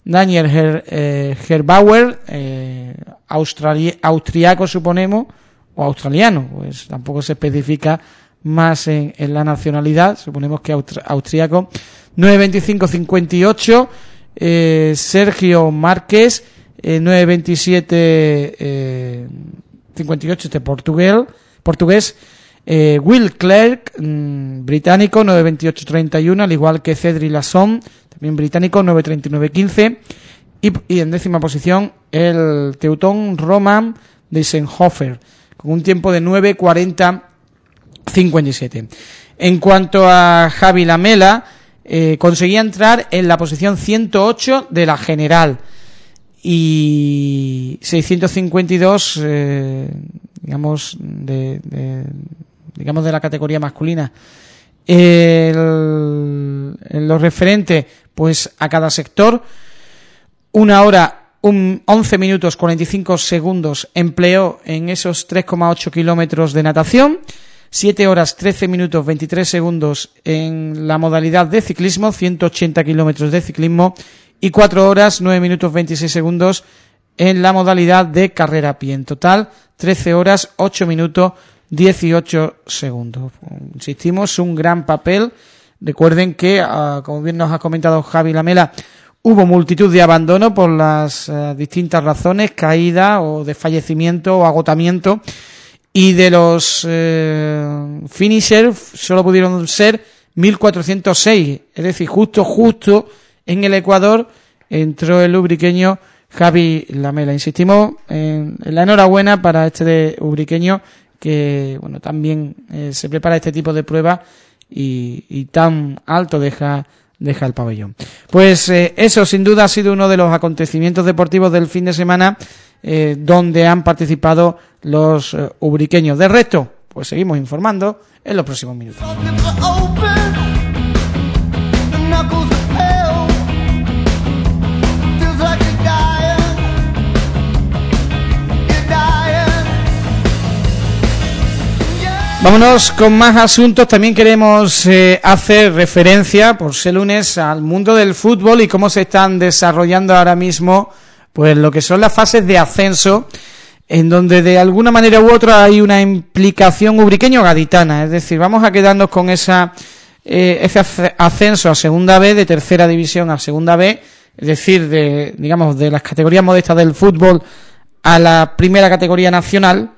Daniel Her, eh, Herbauer, eh, australi- austriaco suponemos, o australiano, pues tampoco se especifica más en, en la nacionalidad, suponemos que austri- austriaco. nueve veinticinco cincuenta y ocho, eh, Sergio Márquez, eh, nueve veintisiete eh, cincuenta y ocho, este portugués, portugués eh, Will Clerk, mmm, británico, nueve veintiocho treinta y uno, al igual que Cedric Lasson, también británico, nueve treinta y nueve quince, y, y en décima posición el teutón Roman Diessenhofer, con un tiempo de nueve cuarenta cincuenta y siete. En cuanto a Javi Lamela, eh, conseguía entrar en la posición ciento ocho de la general y seiscientos cincuenta y dos, eh, digamos, de, de, digamos de la categoría masculina. El, en lo referente, pues a cada sector, una hora un once minutos cuarenta y cinco segundos empleó en esos tres coma ocho kilómetros de natación, siete horas trece minutos veintitrés segundos en la modalidad de ciclismo, ciento ochenta kilómetros de ciclismo, y cuatro horas nueve minutos veintiséis segundos en la modalidad de carrera a pie. En total, trece horas ocho minutos dieciocho segundos. Insistimos, un gran papel. Recuerden que, uh, como bien nos ha comentado Javi Lamela, hubo multitud de abandono por las uh, distintas razones, caída o desfallecimiento o agotamiento, y de los eh, finishers solo pudieron ser mil cuatrocientos seis, es decir, justo, justo en el Ecuador entró el ubriqueño Javi Lamela. Insistimos en, en la enhorabuena para este de ubriqueño que, bueno, también eh, se prepara este tipo de pruebas y, y tan alto deja deja el pabellón. Pues eh, eso sin duda ha sido uno de los acontecimientos deportivos del fin de semana, eh, donde han participado los eh, ubriqueños. De resto, pues seguimos informando en los próximos minutos. Vámonos con más asuntos. También queremos eh, hacer referencia, por ser lunes, al mundo del fútbol y cómo se están desarrollando ahora mismo pues lo que son las fases de ascenso, en donde de alguna manera u otra hay una implicación ubriqueño-gaditana. Es decir, vamos a quedarnos con esa eh, ese ascenso a segunda B, de tercera división a segunda B, es decir, de digamos de las categorías modestas del fútbol a la primera categoría nacional,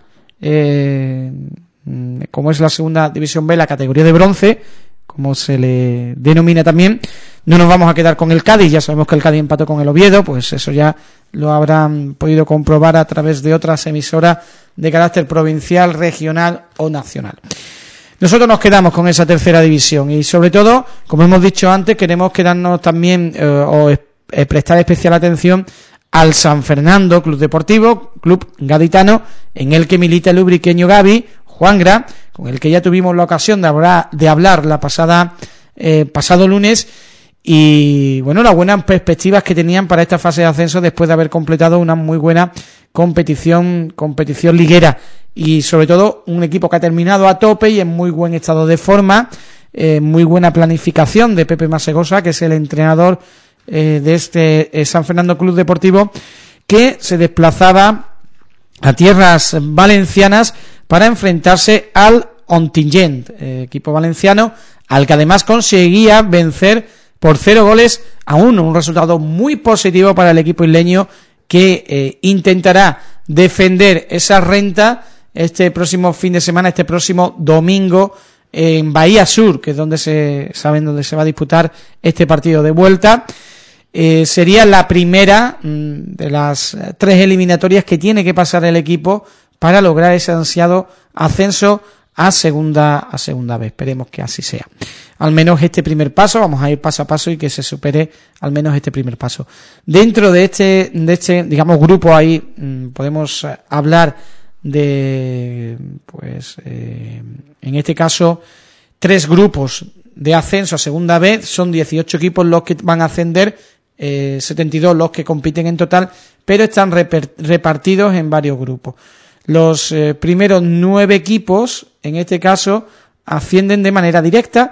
eh, como es la segunda división B, la categoría de bronce, como se le denomina también. No nos vamos a quedar con el Cádiz, ya sabemos que el Cádiz empató con el Oviedo, pues eso ya lo habrán podido comprobar a través de otras emisoras de carácter provincial, regional o nacional. Nosotros nos quedamos con esa tercera división y, sobre todo, como hemos dicho antes, queremos quedarnos también eh, o eh, prestar especial atención al San Fernando Club Deportivo, club gaditano, en el que milita el ubriqueño Gaby Juangra, con el que ya tuvimos la ocasión de hablar, de hablar la pasada eh, pasado lunes, y bueno, las buenas perspectivas que tenían para esta fase de ascenso después de haber completado una muy buena competición competición liguera, y sobre todo un equipo que ha terminado a tope y en muy buen estado de forma, eh, muy buena planificación de Pepe Masegosa, que es el entrenador eh, de este eh, San Fernando Club Deportivo, que se desplazaba a tierras valencianas para enfrentarse al Ontinyent, eh, equipo valenciano, al que además conseguía vencer por cero goles a uno, un resultado muy positivo para el equipo isleño, que eh, intentará defender esa renta este próximo fin de semana, este próximo domingo, en Bahía Sur, que es donde se saben donde se va a disputar este partido de vuelta. Eh, sería la primera mmm, de las tres eliminatorias que tiene que pasar el equipo para lograr ese ansiado ascenso a segunda a segunda vez. Esperemos que así sea. Al menos este primer paso, vamos a ir paso a paso y que se supere al menos este primer paso. Dentro de este, de este digamos, grupo ahí mmm, podemos hablar de, pues, eh, en este caso, tres grupos de ascenso a segunda B. Son dieciocho equipos los que van a ascender, eh, setenta y dos los que compiten en total, pero están reper- repartidos en varios grupos. Los eh, primeros nueve equipos, en este caso, ascienden de manera directa,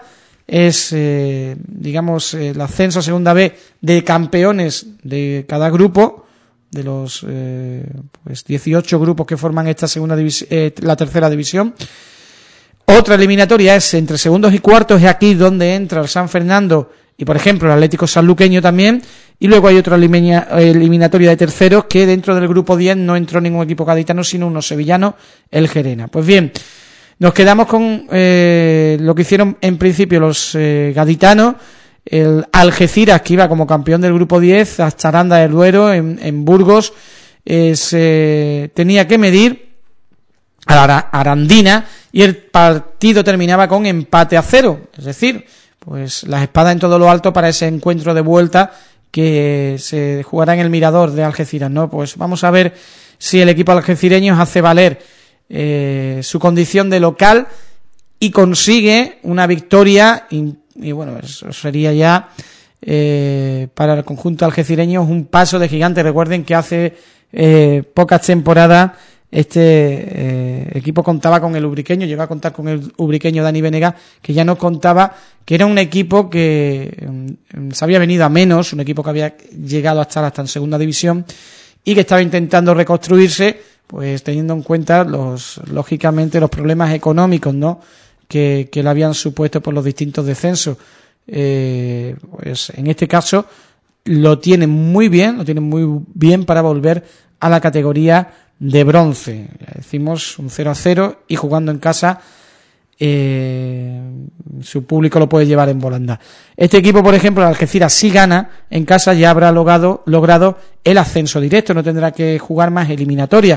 es, eh, digamos, el ascenso a Segunda B de campeones de cada grupo, de los eh, pues dieciocho grupos que forman esta segunda división, eh, la tercera división. Otra eliminatoria es entre segundos y cuartos, es aquí donde entra el San Fernando y, por ejemplo, el Atlético Sanluqueño también, y luego hay otra elimina, eliminatoria de terceros que dentro del grupo diez no entró ningún equipo gaditano, sino uno sevillano, el Gerena. Pues bien, nos quedamos con eh, lo que hicieron en principio los eh, gaditanos. El Algeciras, que iba como campeón del grupo diez, hasta Aranda del Duero, en, en Burgos, eh, se tenía que medir a la Arandina y el partido terminaba con empate a cero, es decir, pues las espadas en todo lo alto para ese encuentro de vuelta que se jugará en el Mirador de Algeciras, ¿no? Pues vamos a ver si el equipo algecireño hace valer eh, su condición de local y consigue una victoria y, y bueno, eso sería ya eh, para el conjunto algecireño un paso de gigante. Recuerden que hace eh, pocas temporadas este eh, equipo contaba con el ubriqueño, llegó a contar con el ubriqueño Dani Venegas, que ya no contaba, que era un equipo que eh, se había venido a menos, un equipo que había llegado a estar hasta en segunda división y que estaba intentando reconstruirse, pues teniendo en cuenta los lógicamente los problemas económicos, ¿no?, que, que le habían supuesto por los distintos descensos. Eh, pues en este caso lo tienen muy bien, lo tienen muy bien para volver a la categoría de bronce. Decimos un cero a cero y jugando en casa eh, su público lo puede llevar en volanda. Este equipo, por ejemplo, el Algeciras, si gana en casa ya habrá logrado, logrado el ascenso directo, no tendrá que jugar más eliminatoria.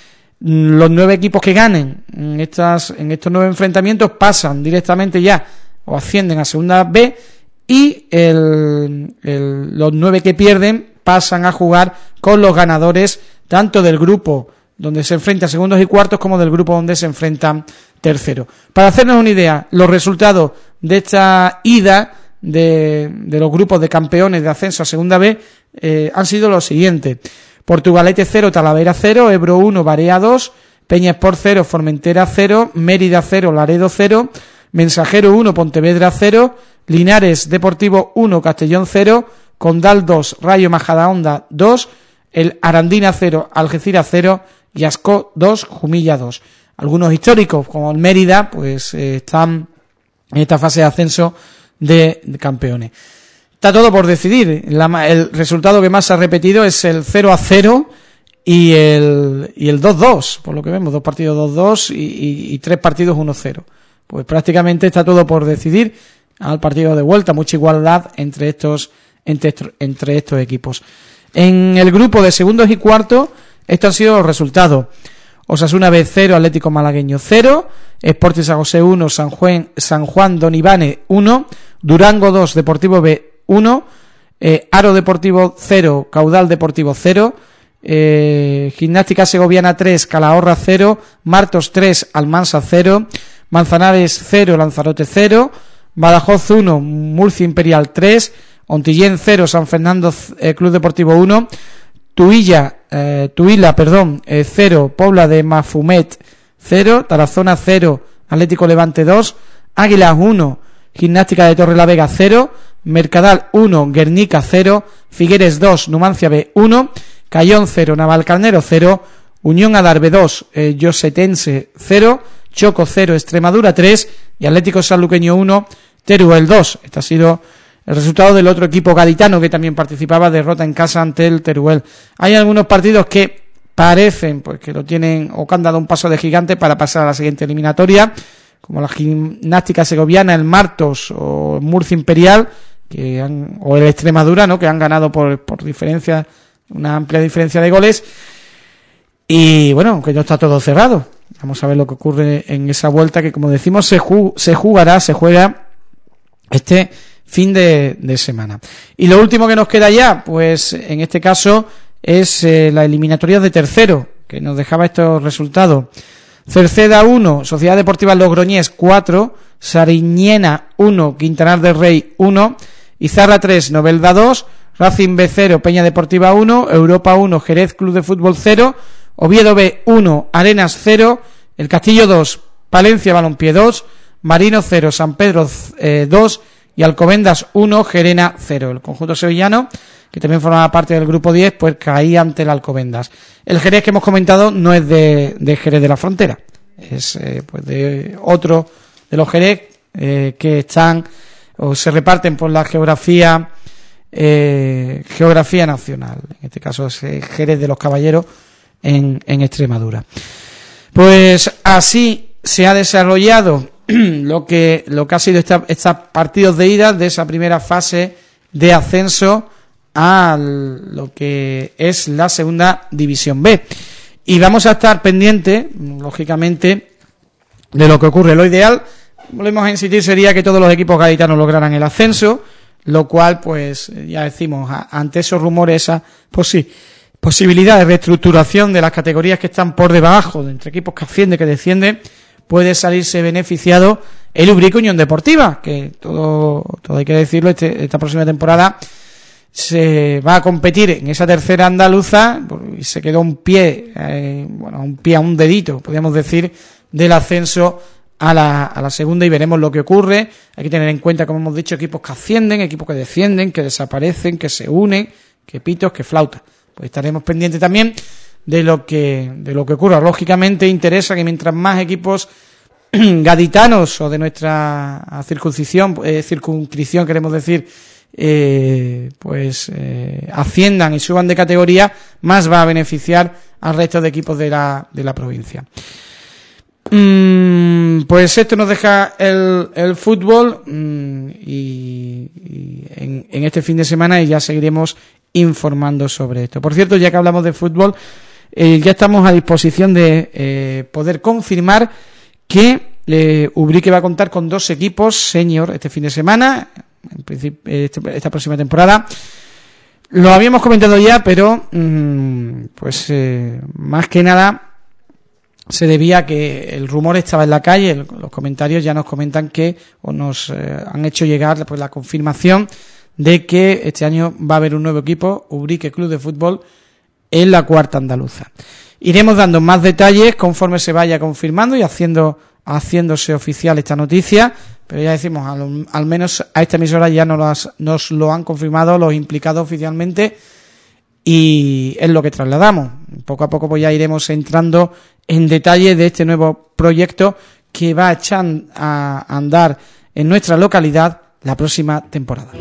Los nueve equipos que ganen en, estas, en estos nueve enfrentamientos pasan directamente ya o ascienden a Segunda B y el, el, los nueve que pierden pasan a jugar con los ganadores tanto del grupo donde se enfrenta segundos y cuartos como del grupo donde se enfrentan terceros. Para hacernos una idea, los resultados de esta ida de, de los grupos de campeones de ascenso a Segunda B eh, han sido los siguientes: Portugalete cero, Talavera cero, Ebro uno, Barea dos, Peña Sport cero, Formentera cero, Mérida cero, Laredo cero, Mensajero uno, Pontevedra cero, Linares Deportivo uno, Castellón cero, Condal dos, Rayo Majadahonda dos, el Arandina cero, Algeciras cero y Ascó dos, Jumilla dos. Algunos históricos como el Mérida pues eh, están en esta fase de ascenso de, de campeones. Está todo por decidir. La, el resultado que más se ha repetido es el cero a cero y el y el dos dos, por lo que vemos, dos partidos dos dos y, y, y tres partidos uno cero. Pues prácticamente está todo por decidir al partido de vuelta, mucha igualdad entre estos entre, entre estos equipos. En el grupo de segundos y cuartos, estos han sido los resultados: Osasuna B cero, Atlético Malagueño cero, Sporting San José uno, San Juan, San Juan Don Ivane uno, Durango dos, Deportivo B uno, eh, Aro Deportivo cero, Caudal Deportivo cero, eh, Gimnástica Segoviana tres, Calahorra cero, Martos tres, Almansa cero, Manzanares cero, Lanzarote cero, Badajoz uno, Murcia Imperial tres, Ontillén cero, San Fernando eh, Club Deportivo uno, Tuilla, eh, Tuila, perdón, eh, cero, Pobla de Mafumet cero, Tarazona cero, Atlético Levante dos, Águilas uno, Gimnástica de Torrelavega cero, Mercadal uno, Guernica cero, Figueres dos, Numancia B uno, Cayón cero, Navalcarnero cero, Unión Adarve dos, eh, Yosetense cero, Choco cero, Extremadura tres y Atlético Sanluqueño uno, Teruel dos. Este ha sido el resultado del otro equipo gaditano que también participaba, derrota en casa ante el Teruel. Hay algunos partidos que parecen pues que lo tienen o que han dado un paso de gigante para pasar a la siguiente eliminatoria, como la Gimnástica Segoviana, el Martos o Murcia Imperial, que han, o el Extremadura, ¿no?, que han ganado por, por diferencia, una amplia diferencia de goles. Y bueno, que no está todo cerrado. Vamos a ver lo que ocurre en esa vuelta que, como decimos, se, ju- se jugará, se juega este fin de, de semana. Y lo último que nos queda ya, pues en este caso es eh, la eliminatoria de tercero, que nos dejaba estos resultados: Cerceda uno, Sociedad Deportiva Logroñés cuatro, Sariñena uno, Quintanar del Rey uno, Izarra tres, Novelda dos, Racing B cero, Peña Deportiva uno, Europa uno, Jerez Club de Fútbol cero, Oviedo B uno, Arenas cero, El Castillo dos, Palencia Balompié dos, Marino cero, San Pedro eh, dos y Alcobendas uno, Gerena cero. El conjunto sevillano, que también formaba parte del grupo diez, pues caía ante el Alcobendas. El Jerez que hemos comentado no es de, de Jerez de la Frontera, es eh, pues de otro de los Jerez eh, que están o se reparten por la geografía eh, geografía nacional. En este caso es eh, Jerez de los Caballeros en, en Extremadura. Pues así se ha desarrollado lo que lo que ha sido esta, estos partidos de ida de esa primera fase de ascenso a lo que es la segunda división B. Y vamos a estar pendientes, lógicamente, de lo que ocurre. Lo ideal, volvemos a insistir, sería que todos los equipos gaditanos lograran el ascenso, lo cual, pues, ya decimos, ante esos rumores, esa posi- posibilidad de reestructuración de las categorías que están por debajo, de entre equipos que ascienden, que descienden, puede salirse beneficiado el Ubrique Unión Deportiva, que todo, todo hay que decirlo, este, esta próxima temporada se va a competir en esa tercera andaluza y se quedó un pie, eh, bueno, un pie a un dedito, podríamos decir, del ascenso a la, a la segunda, y veremos lo que ocurre. Hay que tener en cuenta, como hemos dicho, equipos que ascienden, equipos que descienden, que desaparecen, que se unen, que pitos, que flautas. Pues estaremos pendientes también de lo que, de lo que ocurra. Lógicamente interesa que mientras más equipos gaditanos o de nuestra circunscripción, eh, circunscripción queremos decir, Eh, pues eh, asciendan y suban de categoría, más va a beneficiar al resto de equipos de la de la provincia. Mm, pues esto nos deja el, el fútbol mm, y, y en, en este fin de semana, y ya seguiremos informando sobre esto. Por cierto, ya que hablamos de fútbol, eh, ya estamos a disposición de eh, poder confirmar que eh, Ubrique va a contar con dos equipos senior este fin de semana, en principio, este, esta próxima temporada. Lo habíamos comentado ya, pero mmm, pues eh, más que nada se debía a que el rumor estaba en la calle. El, los comentarios ya nos comentan que, o nos eh, han hecho llegar pues la confirmación de que este año va a haber un nuevo equipo, Ubrique Club de Fútbol, en la cuarta andaluza. Iremos dando más detalles conforme se vaya confirmando y haciendo haciéndose oficial esta noticia, pero ya decimos, al, al menos a esta emisora ya nos, las, nos lo han confirmado los implicados oficialmente, y es lo que trasladamos. Poco a poco pues ya iremos entrando en detalle de este nuevo proyecto que va a echar a andar en nuestra localidad la próxima temporada.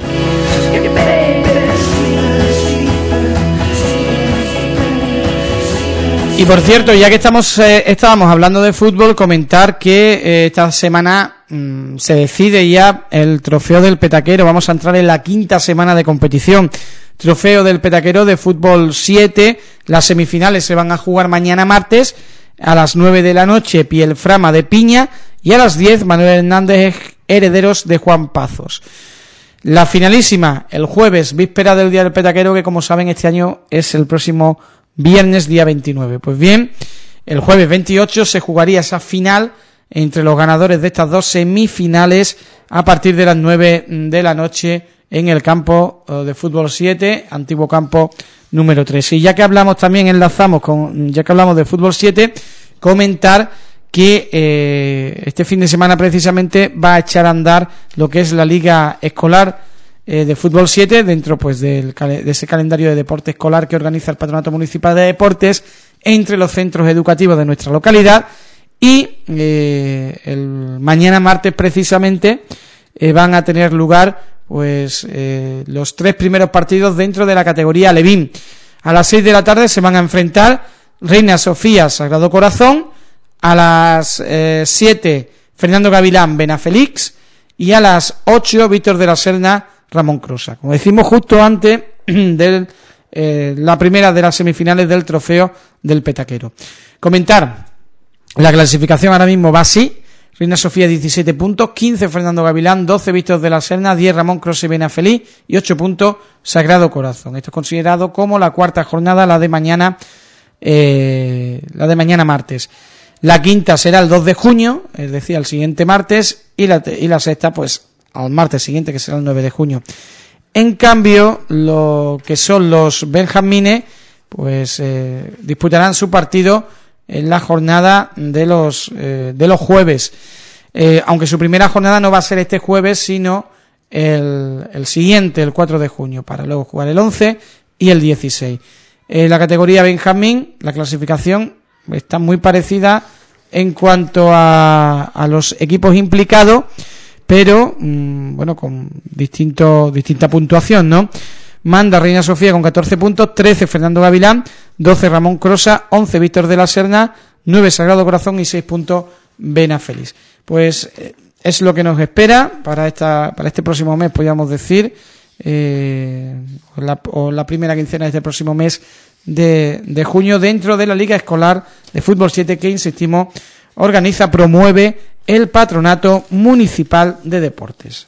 Y por cierto, ya que estamos eh, estábamos hablando de fútbol, comentar que eh, esta semana mmm, se decide ya el trofeo del Petaquero. Vamos a entrar en la quinta semana de competición. Trofeo del Petaquero de fútbol siete. Las semifinales se van a jugar mañana martes a las nueve de la noche, Pielframa de Piña, y a las diez, Manuel Hernández, Herederos de Juan Pazos. La finalísima el jueves, víspera del Día del Petaquero, que como saben este año es el próximo viernes día veintinueve. Pues bien, el jueves veintiocho se jugaría esa final entre los ganadores de estas dos semifinales a partir de las nueve de la noche en el campo de fútbol siete, antiguo campo número tres. Y ya que hablamos, también enlazamos con, ya que hablamos de fútbol siete, comentar que eh, este fin de semana precisamente va a echar a andar lo que es la liga escolar eh, de fútbol siete, dentro pues del, de ese calendario de deporte escolar que organiza el Patronato Municipal de Deportes entre los centros educativos de nuestra localidad. Y eh, el mañana martes precisamente eh, van a tener lugar pues eh, los tres primeros partidos dentro de la categoría Alevín. A las seis de la tarde se van a enfrentar Reina Sofía Sagrado Corazón, a las eh, siete Fernando Gavilán Benafélix, y a las ocho Víctor de la Serna Ramón Crosa. Como decimos, justo antes de eh, la primera de las semifinales del trofeo del Petaquero. Comentar, la clasificación ahora mismo va así: Reina Sofía diecisiete puntos, quince Fernando Gavilán, doce Víctor de la Serna, diez Ramón Crosa y Benafélix y ocho puntos Sagrado Corazón. Esto es considerado como la cuarta jornada, la de mañana, eh, la de mañana martes. La quinta será el dos de junio, es decir, el siguiente martes, y la, y la sexta, pues, al martes siguiente, que será el nueve de junio. En cambio, lo que son los benjamines, pues, eh, disputarán su partido en la jornada de los, eh, de los jueves. eh, aunque su primera jornada no va a ser este jueves, sino el, el siguiente, el cuatro de junio, para luego jugar el once y el dieciséis. En la categoría Benjamín, la clasificación está muy parecida en cuanto a, a los equipos implicados, pero mmm, bueno, con distinto, distinta puntuación, ¿no? Manda Reina Sofía con catorce puntos, trece Fernando Gavilán, doce Ramón Crosa, once Víctor de la Serna, nueve Sagrado Corazón y seis puntos Benafeliz. Pues eh, es lo que nos espera para esta para este próximo mes, podríamos decir, eh, o, la, o la primera quincena de este próximo mes de, de junio, dentro de la Liga Escolar de Fútbol siete, que, insistimos, organiza, promueve el Patronato Municipal de Deportes.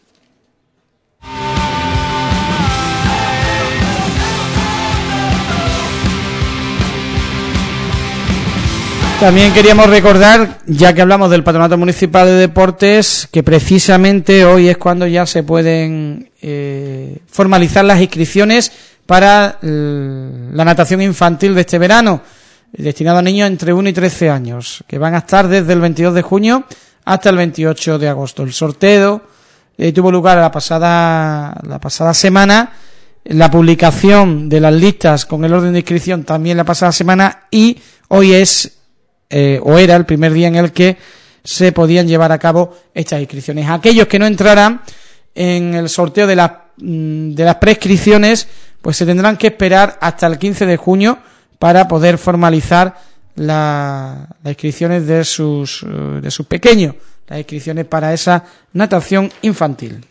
También queríamos recordar, ya que hablamos del Patronato Municipal de Deportes, que precisamente hoy es cuando ya se pueden eh, formalizar las inscripciones para la natación infantil de este verano, destinado a niños entre uno y trece años, que van a estar desde el veintidós de junio hasta el veintiocho de agosto. El sorteo eh, tuvo lugar la pasada, la pasada semana, la publicación de las listas con el orden de inscripción también la pasada semana, y hoy es Eh, o era el primer día en el que se podían llevar a cabo estas inscripciones. Aquellos que no entraran en el sorteo de las de las prescripciones, pues se tendrán que esperar hasta el quince de junio para poder formalizar la, las inscripciones de sus de sus pequeños, las inscripciones para esa natación infantil.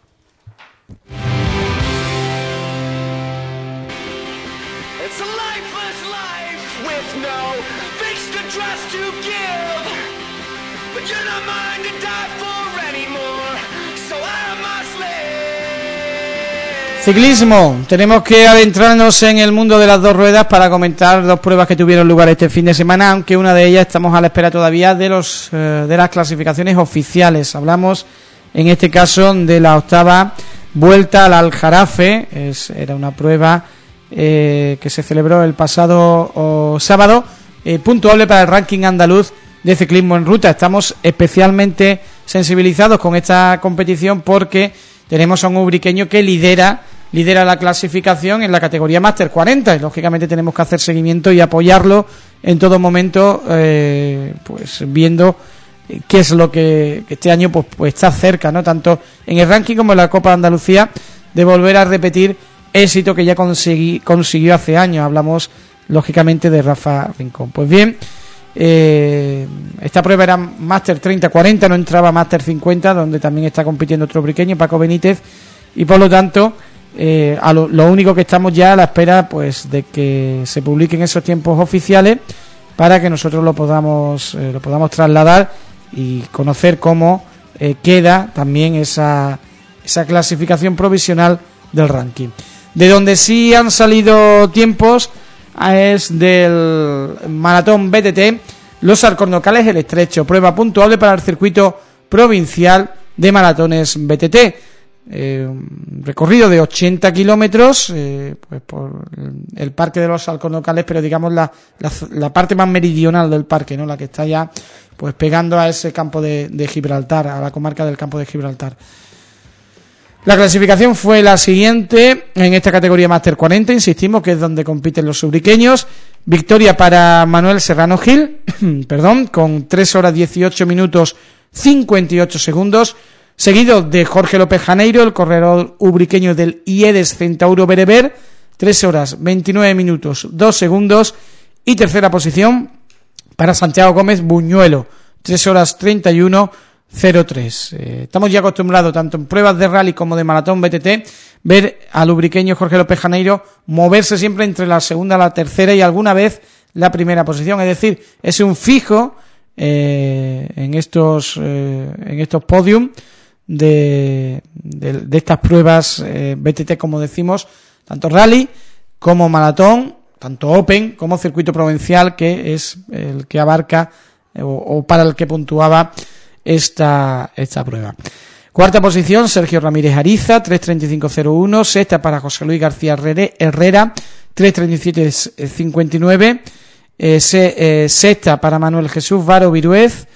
Ciclismo, tenemos que adentrarnos en el mundo de las dos ruedas para comentar dos pruebas que tuvieron lugar este fin de semana, aunque una de ellas estamos a la espera todavía de los eh, de las clasificaciones oficiales. Hablamos en este caso de la octava Vuelta al Aljarafe. Es, era una prueba eh, que se celebró el pasado oh, sábado, eh, puntuable para el ranking andaluz de ciclismo en ruta. Estamos especialmente sensibilizados con esta competición porque tenemos a un ubriqueño que lidera lidera la clasificación en la categoría Máster cuarenta, y lógicamente tenemos que hacer seguimiento y apoyarlo en todo momento, eh, pues viendo qué es lo que, que este año pues, pues está cerca, ¿no? Tanto en el ranking como en la Copa de Andalucía, de volver a repetir éxito que ya conseguí, consiguió hace años. Hablamos lógicamente de Rafa Rincón. Pues bien, eh, esta prueba era Máster treinta cuarenta, no entraba Máster cincuenta, donde también está compitiendo otro ubriqueño, Paco Benítez, y por lo tanto Eh, a lo, lo único que estamos ya a la espera pues de que se publiquen esos tiempos oficiales para que nosotros lo podamos eh, lo podamos trasladar y conocer cómo eh, queda también esa esa clasificación provisional del ranking. De donde sí han salido tiempos es del maratón B T T Los Alcornocales El Estrecho, prueba puntuable para el circuito provincial de maratones B T T. Eh, un recorrido de ochenta kilómetros eh, pues por el parque de los Alcornocales, pero digamos la, la, la parte más meridional del parque, ¿no? La que está ya pues pegando a ese campo de, de Gibraltar, a la comarca del campo de Gibraltar. La clasificación fue la siguiente en esta categoría Máster cuarenta, insistimos que es donde compiten los ubriqueños. Victoria para Manuel Serrano Gil, perdón, con tres horas dieciocho minutos cincuenta y ocho segundos. Seguido de Jorge López Janeiro, el corredor ubriqueño del IEDES Centauro Bereber, tres horas veintinueve minutos dos segundos. Y tercera posición para Santiago Gómez Buñuelo, tres horas treinta y uno cero tres. Eh, estamos ya acostumbrados, tanto en pruebas de rally como de maratón B T T, ver al ubriqueño Jorge López Janeiro moverse siempre entre la segunda, la tercera y alguna vez la primera posición. Es decir, es un fijo eh, en estos eh, en estos podium De, de, de estas pruebas eh, B T T, como decimos, tanto rally como maratón, tanto open como circuito provincial, que es el que abarca eh, o, o para el que puntuaba esta esta prueba. Cuarta posición, Sergio Ramírez Ariza, tres treinta y cinco cero uno. Sexta para José Luis García Herrera, tres treinta y siete cincuenta y nueve. Eh, se, eh, sexta para Manuel Jesús Varo Viruez,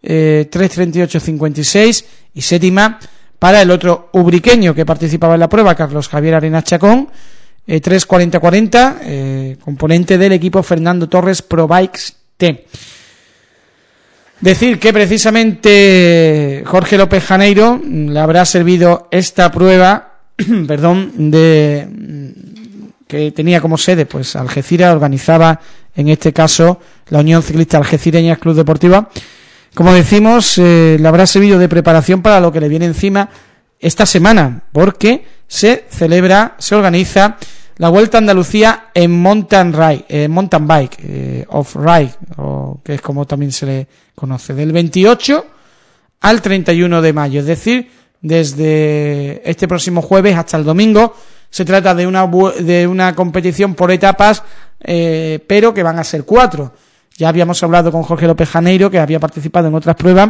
eh, tres treinta y ocho cincuenta y seis, y séptima para el otro ubriqueño que participaba en la prueba, Carlos Javier Arenas Chacón, eh, tres cuarenta cuarenta, eh, componente del equipo Fernando Torres Pro Bikes T. Decir que precisamente Jorge López Janeiro le habrá servido esta prueba, perdón, de que tenía como sede pues Algeciras, organizaba en este caso la Unión Ciclista Algecireña Club Deportiva. Como decimos, eh, le habrá servido de preparación para lo que le viene encima esta semana, porque se celebra, se organiza la Vuelta a Andalucía en mountain ride, eh, mountain bike, eh, off-ride, o que es como también se le conoce, del veintiocho al treinta y uno de mayo, es decir, desde este próximo jueves hasta el domingo. Se trata de una de una competición por etapas, eh, pero que van a ser cuatro. Ya habíamos hablado con Jorge López Janeiro, que había participado en otras pruebas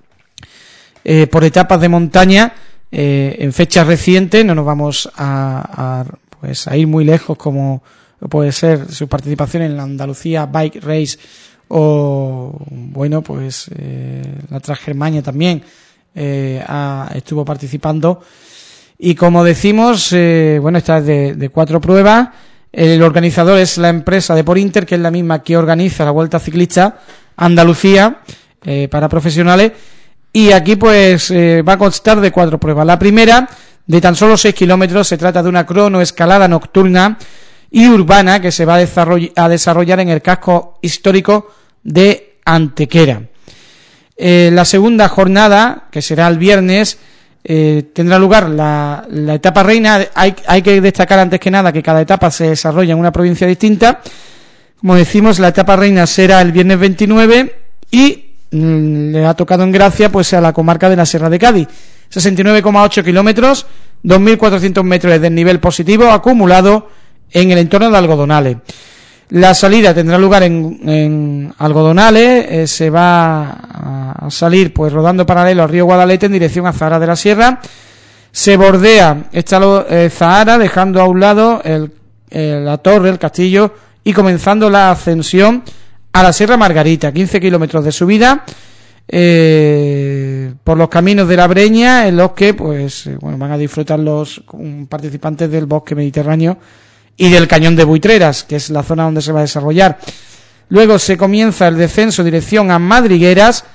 eh, por etapas de montaña eh, en fechas recientes. No nos vamos a, a pues a ir muy lejos, como puede ser su participación en la Andalucía Bike Race o bueno pues eh, la Transgermania también eh, ha, estuvo participando. Y como decimos, eh, bueno, esta es de, de cuatro pruebas. El organizador es la empresa de Porinter, que es la misma que organiza la Vuelta Ciclista Andalucía eh, para profesionales. Y aquí pues eh, va a constar de cuatro pruebas. La primera, de tan solo seis kilómetros, se trata de una cronoescalada nocturna y urbana que se va a desarrollar, a desarrollar en el casco histórico de Antequera. Eh, la segunda jornada, que será el viernes, Eh, tendrá lugar la, la etapa reina. Hay, hay que destacar antes que nada que cada etapa se desarrolla en una provincia distinta. Como decimos, la etapa reina será el viernes veintinueve y mmm, le ha tocado en gracia pues a la comarca de la Sierra de Cádiz. sesenta y nueve coma ocho kilómetros, dos mil cuatrocientos metros de nivel positivo acumulado en el entorno de Algodonales. La salida tendrá lugar en, en Algodonales, eh, se va a salir pues rodando paralelo al río Guadalete en dirección a Zahara de la Sierra. Se bordea esta eh, Zahara, dejando a un lado el, eh, la torre, el castillo, y comenzando la ascensión a la Sierra Margarita, quince kilómetros de subida eh, por los caminos de la Breña, en los que pues eh, bueno, van a disfrutar los participantes del bosque mediterráneo y del Cañón de Buitreras, que es la zona donde se va a desarrollar. Luego se comienza el descenso en dirección a Madrigueras,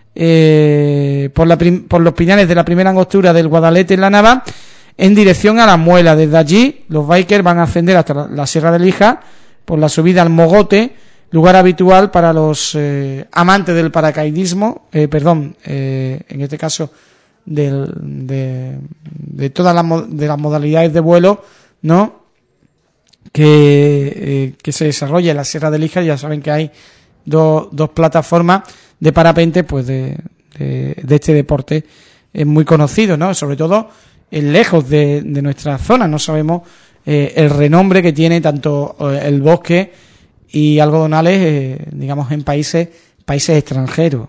eh, por, la prim- por los piñales de la primera angostura del Guadalete en la Nava, en dirección a La Muela. Desde allí los bikers van a ascender hasta la, la Sierra de Lija por la subida al Mogote, lugar habitual para los eh, amantes del paracaidismo, eh, perdón, eh, en este caso del, de, de todas las mo- de las modalidades de vuelo, ¿no?, que, eh, que se desarrolla en la Sierra de Lija. Ya saben que hay dos, dos plataformas de parapente pues de, de, de este deporte es muy conocido, ¿no?, sobre todo en lejos de, de nuestra zona. No sabemos eh, el renombre que tiene tanto eh, el bosque y Algodonales, eh, digamos, en países países extranjeros.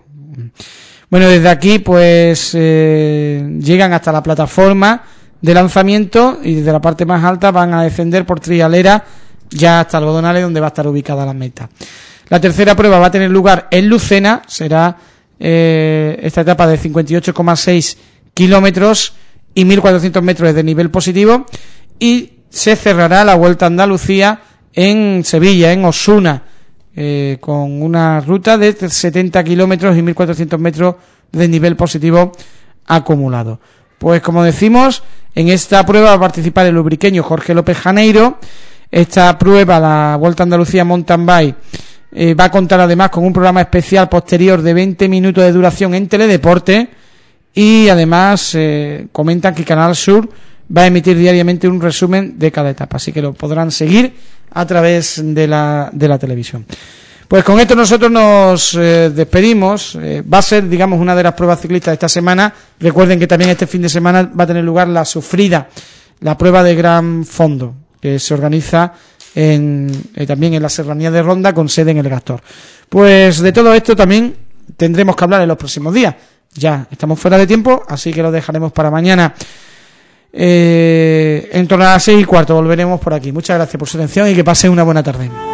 Bueno, desde aquí pues eh, llegan hasta la plataforma de lanzamiento y desde la parte más alta van a descender por Trialera ya hasta Algodonales, donde va a estar ubicada la meta. La tercera prueba va a tener lugar en Lucena, será eh, esta etapa de cincuenta y ocho coma seis kilómetros y mil cuatrocientos metros de nivel positivo, y se cerrará la Vuelta a Andalucía en Sevilla, en Osuna, eh, con una ruta de setenta kilómetros y mil cuatrocientos metros de nivel positivo acumulado. Pues como decimos, en esta prueba va a participar el ubriqueño Jorge López Janeiro. Esta prueba, la Vuelta a Andalucía Mountain Bike, eh, va a contar además con un programa especial posterior de veinte minutos de duración en Teledeporte, y además eh, comentan que Canal Sur va a emitir diariamente un resumen de cada etapa, así que lo podrán seguir a través de la, de la televisión. Pues con esto nosotros nos eh, despedimos. Eh, va a ser, digamos, una de las pruebas ciclistas de esta semana. Recuerden que también este fin de semana va a tener lugar la sufrida, la prueba de gran fondo, que se organiza en, eh, también en la Serranía de Ronda, con sede en el Gastor. Pues de todo esto también tendremos que hablar en los próximos días. Ya estamos fuera de tiempo, así que lo dejaremos para mañana. Eh, en torno a las seis y cuarto volveremos por aquí. Muchas gracias por su atención y que pasen una buena tarde.